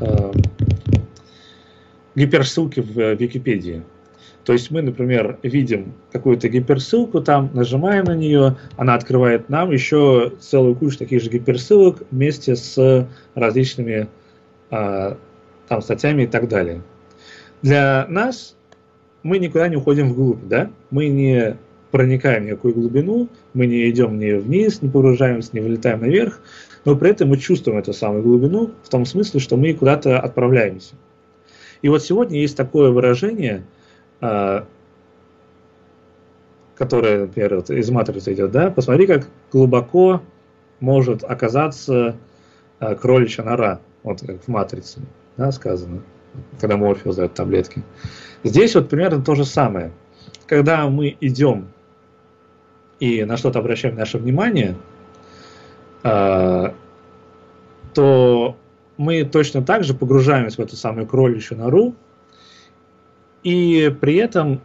[SPEAKER 1] гиперссылки в Википедии. То есть мы, например, видим какую-то гиперссылку, там нажимаем на нее, она открывает нам еще целую кучу таких же гиперссылок вместе с различными там статьями и так далее. Для нас мы никуда не уходим вглубь, да? Мы не проникаем в никакую глубину, мы не идем ни вниз, не погружаемся, не вылетаем наверх, но при этом мы чувствуем эту самую глубину в том смысле, что мы куда-то отправляемся. И вот сегодня есть такое выражение, которое, например, вот из матрицы идет, да? Посмотри, как глубоко может оказаться кроличья нора, вот как в матрице, да, сказано, когда Морфеус дает таблетки. Здесь вот примерно то же самое. Когда мы идем и на что-то обращаем наше внимание, то мы точно так же погружаемся в эту самую кроличью нору, и при этом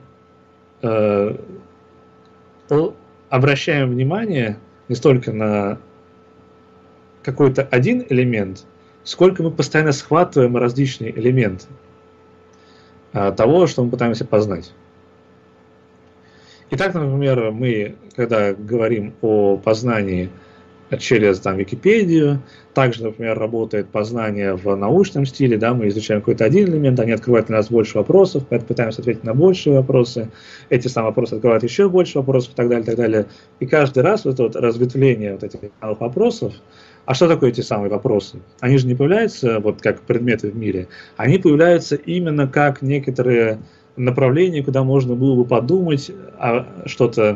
[SPEAKER 1] обращаем внимание не столько на какой-то один элемент, сколько мы постоянно схватываем различные элементы того, что мы пытаемся познать. Итак, например, мы, когда говорим о познании через там, Википедию, также, например, работает познание в научном стиле, да, мы изучаем какой-то один элемент, они открывают для нас больше вопросов, пытаемся ответить на большие вопросы, эти самые вопросы открывают еще больше вопросов и так далее, и так далее. И каждый раз вот это вот разветвление вот этих самых вопросов. А что такое эти самые вопросы? Они же не появляются вот как предметы в мире, они появляются именно как некоторые направления, куда можно было бы подумать, что-то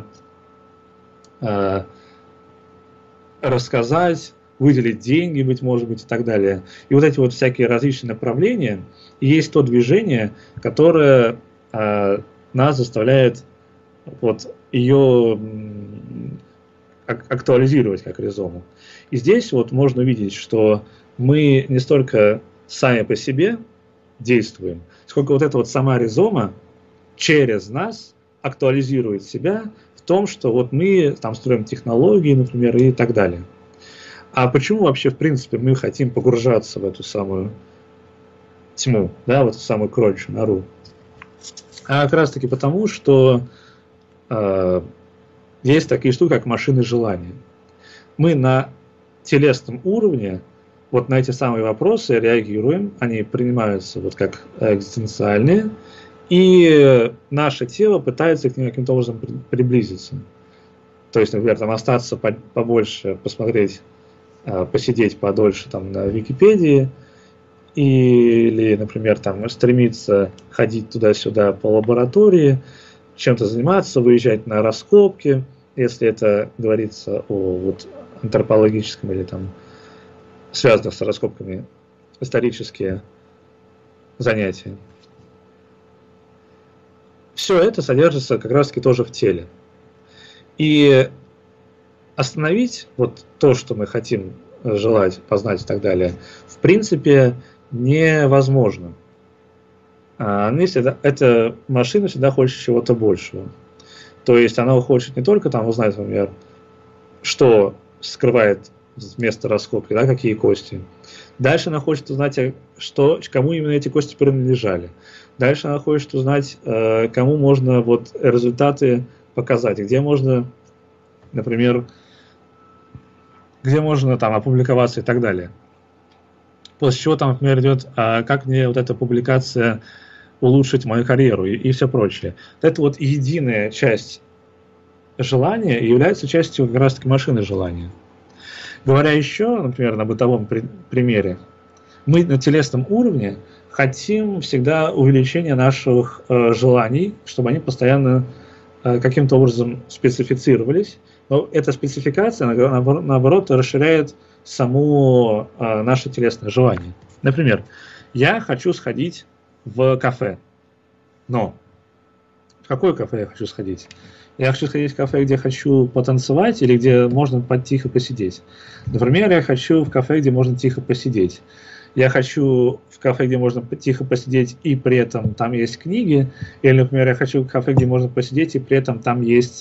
[SPEAKER 1] рассказать, выделить деньги, быть может, и так далее. И вот эти вот всякие различные направления, есть то движение, которое нас заставляет вот ее актуализировать как ризому. И здесь вот можно увидеть, что мы не столько сами по себе действуем, сколько вот эта вот сама ризома через нас актуализирует себя в том, что вот мы там строим технологии, например, и так далее. А почему вообще, в принципе, мы хотим погружаться в эту самую тьму, да, в эту самую кроличью нору? А как раз таки потому, что есть такие штуки, как машины желания. Мы на телесном уровне вот на эти самые вопросы реагируем, они принимаются вот как экзистенциальные, и наше тело пытается к ним каким-то образом приблизиться. То есть, например, там остаться побольше, посмотреть, посидеть подольше там на Википедии, или, например, там стремиться ходить туда-сюда по лаборатории, чем-то заниматься, выезжать на раскопки, если это говорится о вот антропологическом или там связанных с раскопками исторические занятия. Все это содержится как раз-таки тоже в теле. И остановить вот то, что мы хотим желать, познать и так далее, в принципе, невозможно. Эта машина всегда хочет чего-то большего. То есть она хочет не только там узнать, например, что скрывает место раскопки, да, какие кости. Дальше она хочет узнать, кому именно эти кости принадлежали. Дальше она хочет узнать, кому можно вот результаты показать, где можно, например, где можно там опубликоваться и так далее. После чего там, например, идет, как мне вот эта публикация улучшить мою карьеру и все прочее. Это вот единая часть желания является частью как раз таки машины желания. Говоря еще, например, на бытовом примере, мы на телесном уровне хотим всегда увеличения наших желаний, чтобы они постоянно каким-то образом специфицировались. Но эта спецификация, наоборот, расширяет само наше телесное желание. Например, я хочу сходить в кафе, но в какое кафе я хочу сходить? Я хочу сходить в кафе, где хочу потанцевать или где можно тихо посидеть. Например, я хочу в кафе, где можно тихо посидеть. Я хочу в кафе, где можно тихо посидеть, и при этом там есть книги. Или, например, я хочу в кафе, где можно посидеть, и при этом там есть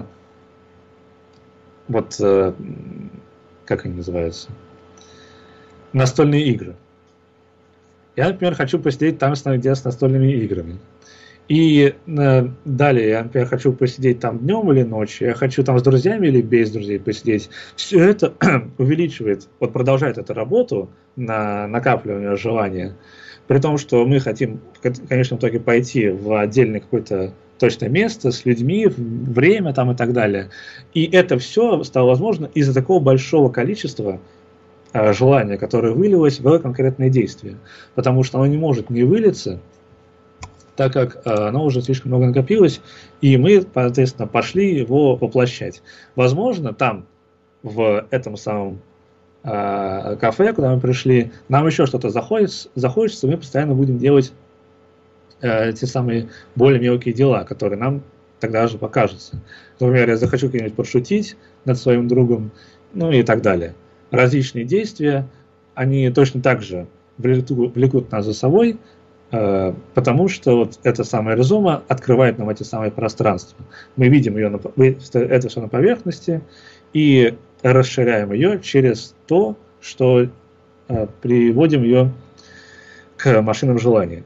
[SPEAKER 1] как они называются? Настольные игры. Я, например, хочу посидеть там, где с настольными играми. И далее я, например, хочу посидеть там днем или ночью, я хочу там с друзьями или без друзей посидеть. Все это увеличивает, вот продолжает эту работу на накапливание желания. При том, что мы хотим в конечном итоге пойти в отдельное какое-то точное место с людьми, время там и так далее. И это все стало возможно из-за такого большого количества желания, которое вылилось в конкретные действия. Потому что оно не может не вылиться, так как оно уже слишком много накопилось, и мы, соответственно, пошли его воплощать. Возможно, там, в этом самом кафе, куда мы пришли, нам еще что-то захочется, мы постоянно будем делать те самые более мелкие дела, которые нам тогда же покажутся. Например, я захочу как-нибудь подшутить над своим другом, ну и так далее. Различные действия, они точно так же влекут нас за собой, потому что вот эта самая резума открывает нам эти самые пространства. Мы видим это все на поверхности и расширяем ее через то, что приводим ее к машинам желания.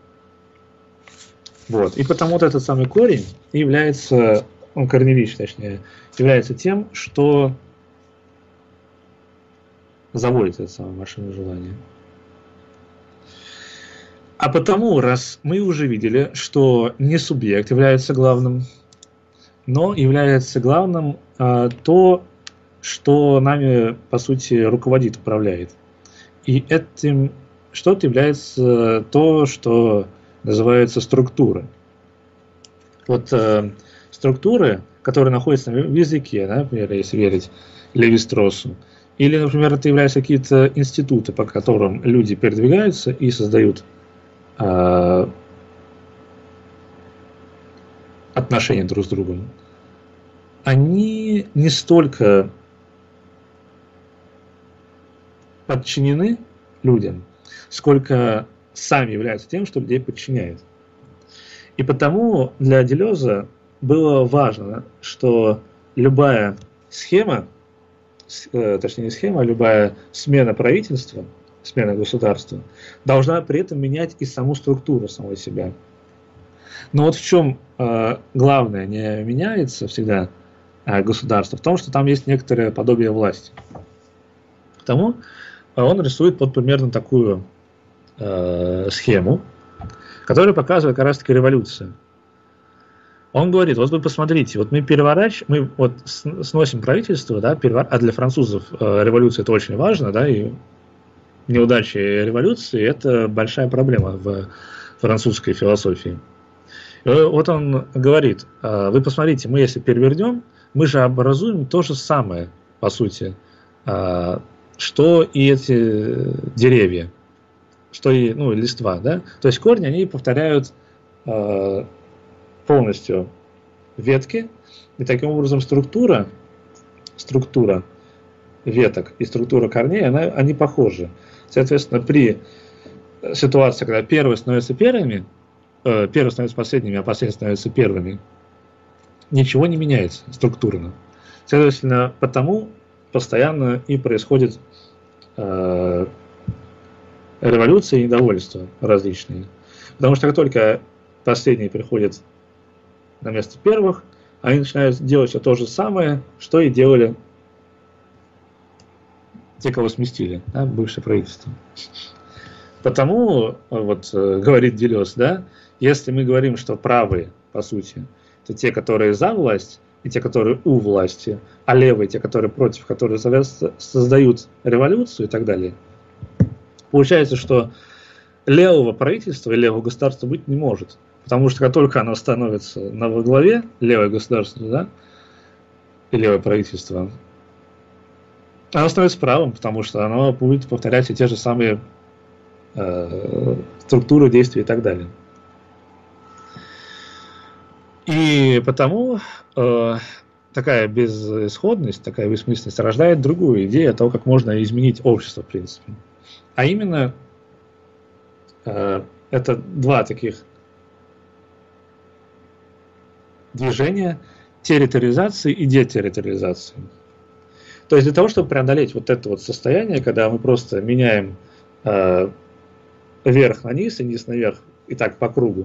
[SPEAKER 1] Вот. И потому вот этот самый корень является, корневищ точнее, является тем, что заводит эту самую машину желания. А потому, раз мы уже видели, что не субъект является главным, но является главным то, что нами, по сути, руководит, управляет. И этим что-то является то, что называется структура. Вот структуры, которые находятся в языке, да, например, если верить Леви-Строссу, или, например, это являются какие-то институты, по которым люди передвигаются и создают отношения друг с другом, они не столько подчинены людям, сколько сами являются тем, что людей подчиняет. И потому для Делеза было важно, что любая схема, точнее не схема, а любая смена правительства, смена государства, должна при этом менять и саму структуру самой себя. Но вот в чем главное не меняется всегда, государства в том, что там есть некоторое подобие власти. Потому он рисует вот примерно такую схему, которая показывает как раз-таки революцию. Он говорит, вот вы посмотрите, вот мы вот сносим правительство, да, а для французов революция это очень важно, да, и неудачи революции это большая проблема в французской философии. И вот он говорит, вы посмотрите, мы если перевернем, мы же образуем то же самое, по сути, что и эти деревья, что и листва, да, то есть корни, они повторяют полностью ветки, и таким образом структура веток и структура корней, они похожи. Соответственно, при ситуации, когда первые становятся первыми, первые становятся последними, а последние становятся первыми, ничего не меняется структурно. Следовательно, потому постоянно и происходит революции и недовольства различные. Потому что как только последние приходят на место первых, они начинают делать все то же самое, что и делали те, кого сместили, да, бывшее правительство. Потому, вот говорит Делез, да, если мы говорим, что правые, по сути, это те, которые за власть, и те, которые у власти, а левые, те, которые против, которые создают революцию и так далее, получается, что левого правительства и левого государства быть не может. Потому что как только оно становится во главе, левое государство, да, и левое правительство, оно становится правым, потому что оно будет повторять все те же самые структуры действий и так далее. И потому такая безысходность, такая бессмысленность рождает другую идею того, как можно изменить общество, в принципе. А именно, это два таких движения: территориализации и детерриториализации. То есть для того, чтобы преодолеть вот это вот состояние, когда мы просто меняем вверх на низ и низ наверх, и так по кругу,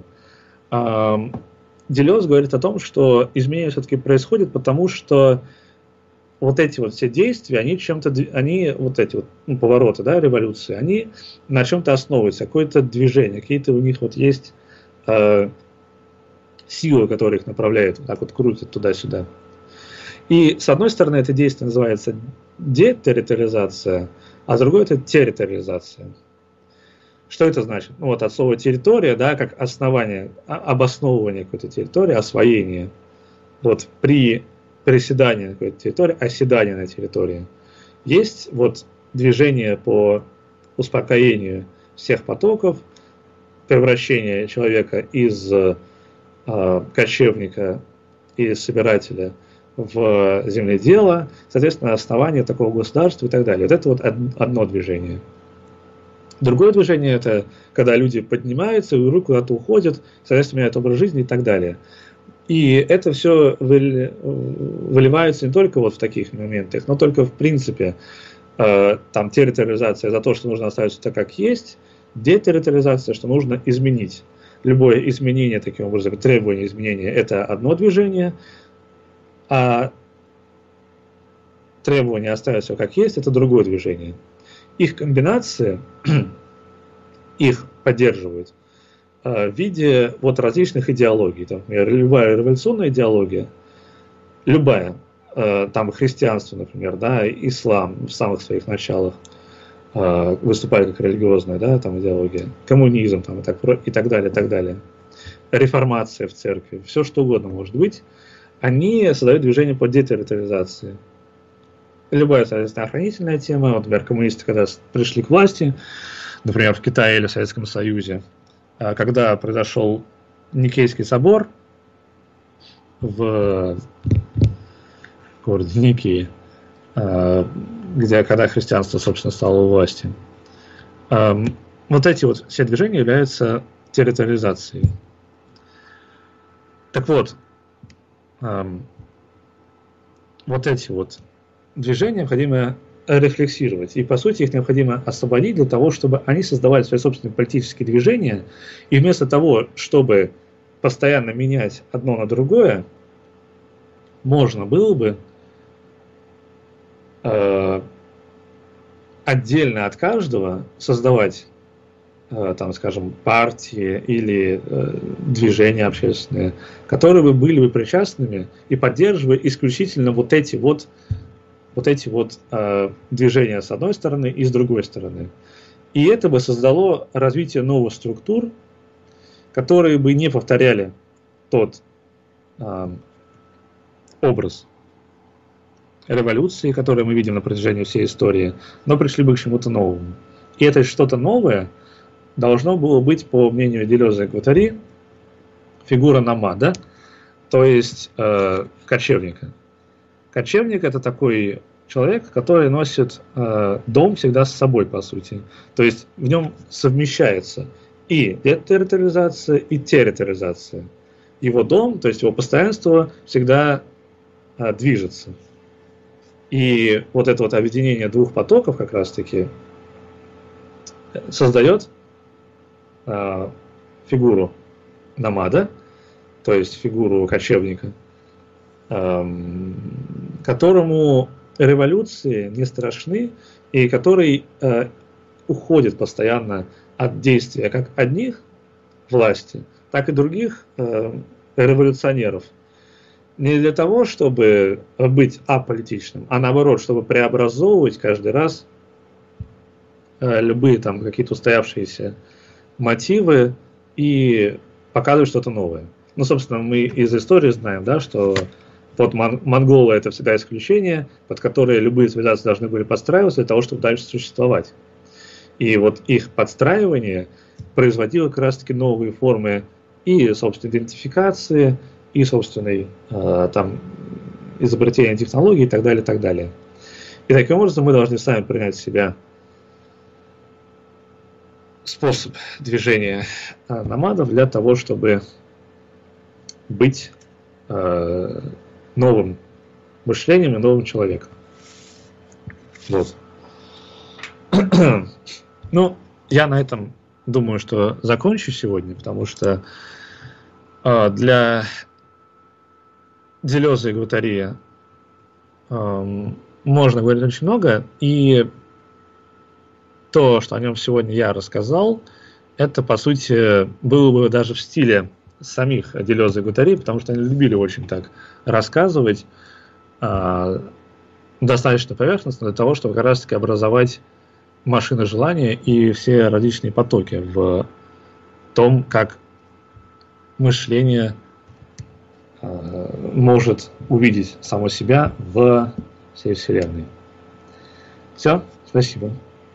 [SPEAKER 1] Делез говорит о том, что изменение все-таки происходит, потому что вот эти вот все действия, они вот эти вот повороты, да, революции, они на чем-то основываются, какое-то движение, какие-то у них вот есть силы, которые их направляют, вот так вот крутят туда-сюда. И с одной стороны это действие называется детерриториализация, а с другой это территориализация. Что это значит? Ну вот от слова территория, да, как основание, обосновывание какой-то территории, освоение. Вот при приседании на какой-то территории, оседание на территории. Есть вот движение по успокоению всех потоков, превращение человека из кочевника и собирателя в земледело, соответственно, основание такого государства и так далее. Вот это вот одно движение. Другое движение – это когда люди поднимаются, и куда-то уходят, соответственно, меняют образ жизни и так далее. И это все выливается не только вот в таких моментах, но только в принципе. Там территориализация за то, что нужно оставить все так, как есть, детерриториализация, что нужно изменить. Любое изменение, таким образом, требование изменения – это одно движение, а требование оставить все как есть – это другое движение. Их комбинация, их поддерживают в виде вот различных идеологий. Там, например, любая революционная идеология, любая, там христианство, например, да, ислам в самых своих началах выступает как религиозная, да, там идеология, коммунизм там, и так далее, и так далее. Реформация в церкви, все что угодно может быть, они создают движение по детерриториализации. Любая, соответственно, охранительная тема, вот, например, коммунисты, когда пришли к власти, например, в Китае или в Советском Союзе, когда произошел Никейский собор в городе Никее, когда христианство, собственно, стало у власти, вот эти вот все движения являются территориализацией. Так вот, вот эти вот движения необходимо рефлексировать. И, по сути, их необходимо освободить для того, чтобы они создавали свои собственные политические движения. И вместо того, чтобы постоянно менять одно на другое, можно было бы отдельно от каждого создавать, там, скажем, партии или движения общественные, которые бы были бы причастными и поддерживали исключительно вот эти движения с одной стороны и с другой стороны. И это бы создало развитие новых структур, которые бы не повторяли тот образ революции, который мы видим на протяжении всей истории, но пришли бы к чему-то новому. И это что-то новое должно было быть, по мнению Делеза и Гваттари, фигура номада, то есть кочевника. Кочевник – это такой человек, который носит дом всегда с собой, по сути. То есть в нем совмещается и детерриторизация, и территоризация. Его дом, то есть его постоянство, всегда движется. И вот это вот объединение двух потоков как раз-таки создает фигуру номада, то есть фигуру кочевника, которому революции не страшны и который уходит постоянно от действия как одних власти, так и других революционеров. Не для того, чтобы быть аполитичным, а наоборот, чтобы преобразовывать каждый раз любые там какие-то устоявшиеся мотивы и показывать что-то новое. Ну, собственно, мы из истории знаем, да, что вот монголы – это всегда исключение, под которые любые цивилизации должны были подстраиваться для того, чтобы дальше существовать. И вот их подстраивание производило как раз-таки новые формы и собственной идентификации, и собственной там, изобретения технологий и так далее, и так далее. И таким образом мы должны сами принять в себя способ движения номадов для того, чтобы быть новым мышлением и новым человеком. Вот. Ну, я на этом думаю, что закончу сегодня, потому что для Делеза и Гваттари можно говорить очень много, и то, что о нем сегодня я рассказал, это, по сути, было бы даже в стиле самих Делеза и Гваттари, потому что они любили очень так рассказывать достаточно поверхностно для того, чтобы как раз-таки образовать машины желания и все различные потоки в том, как мышление может увидеть само себя в всей Вселенной. Все, спасибо.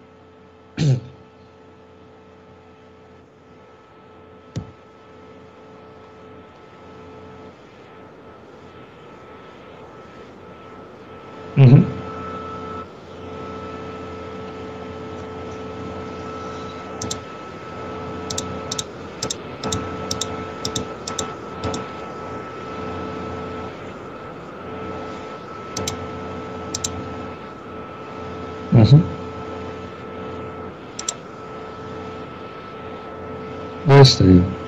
[SPEAKER 1] Угу. Угу. Я стою.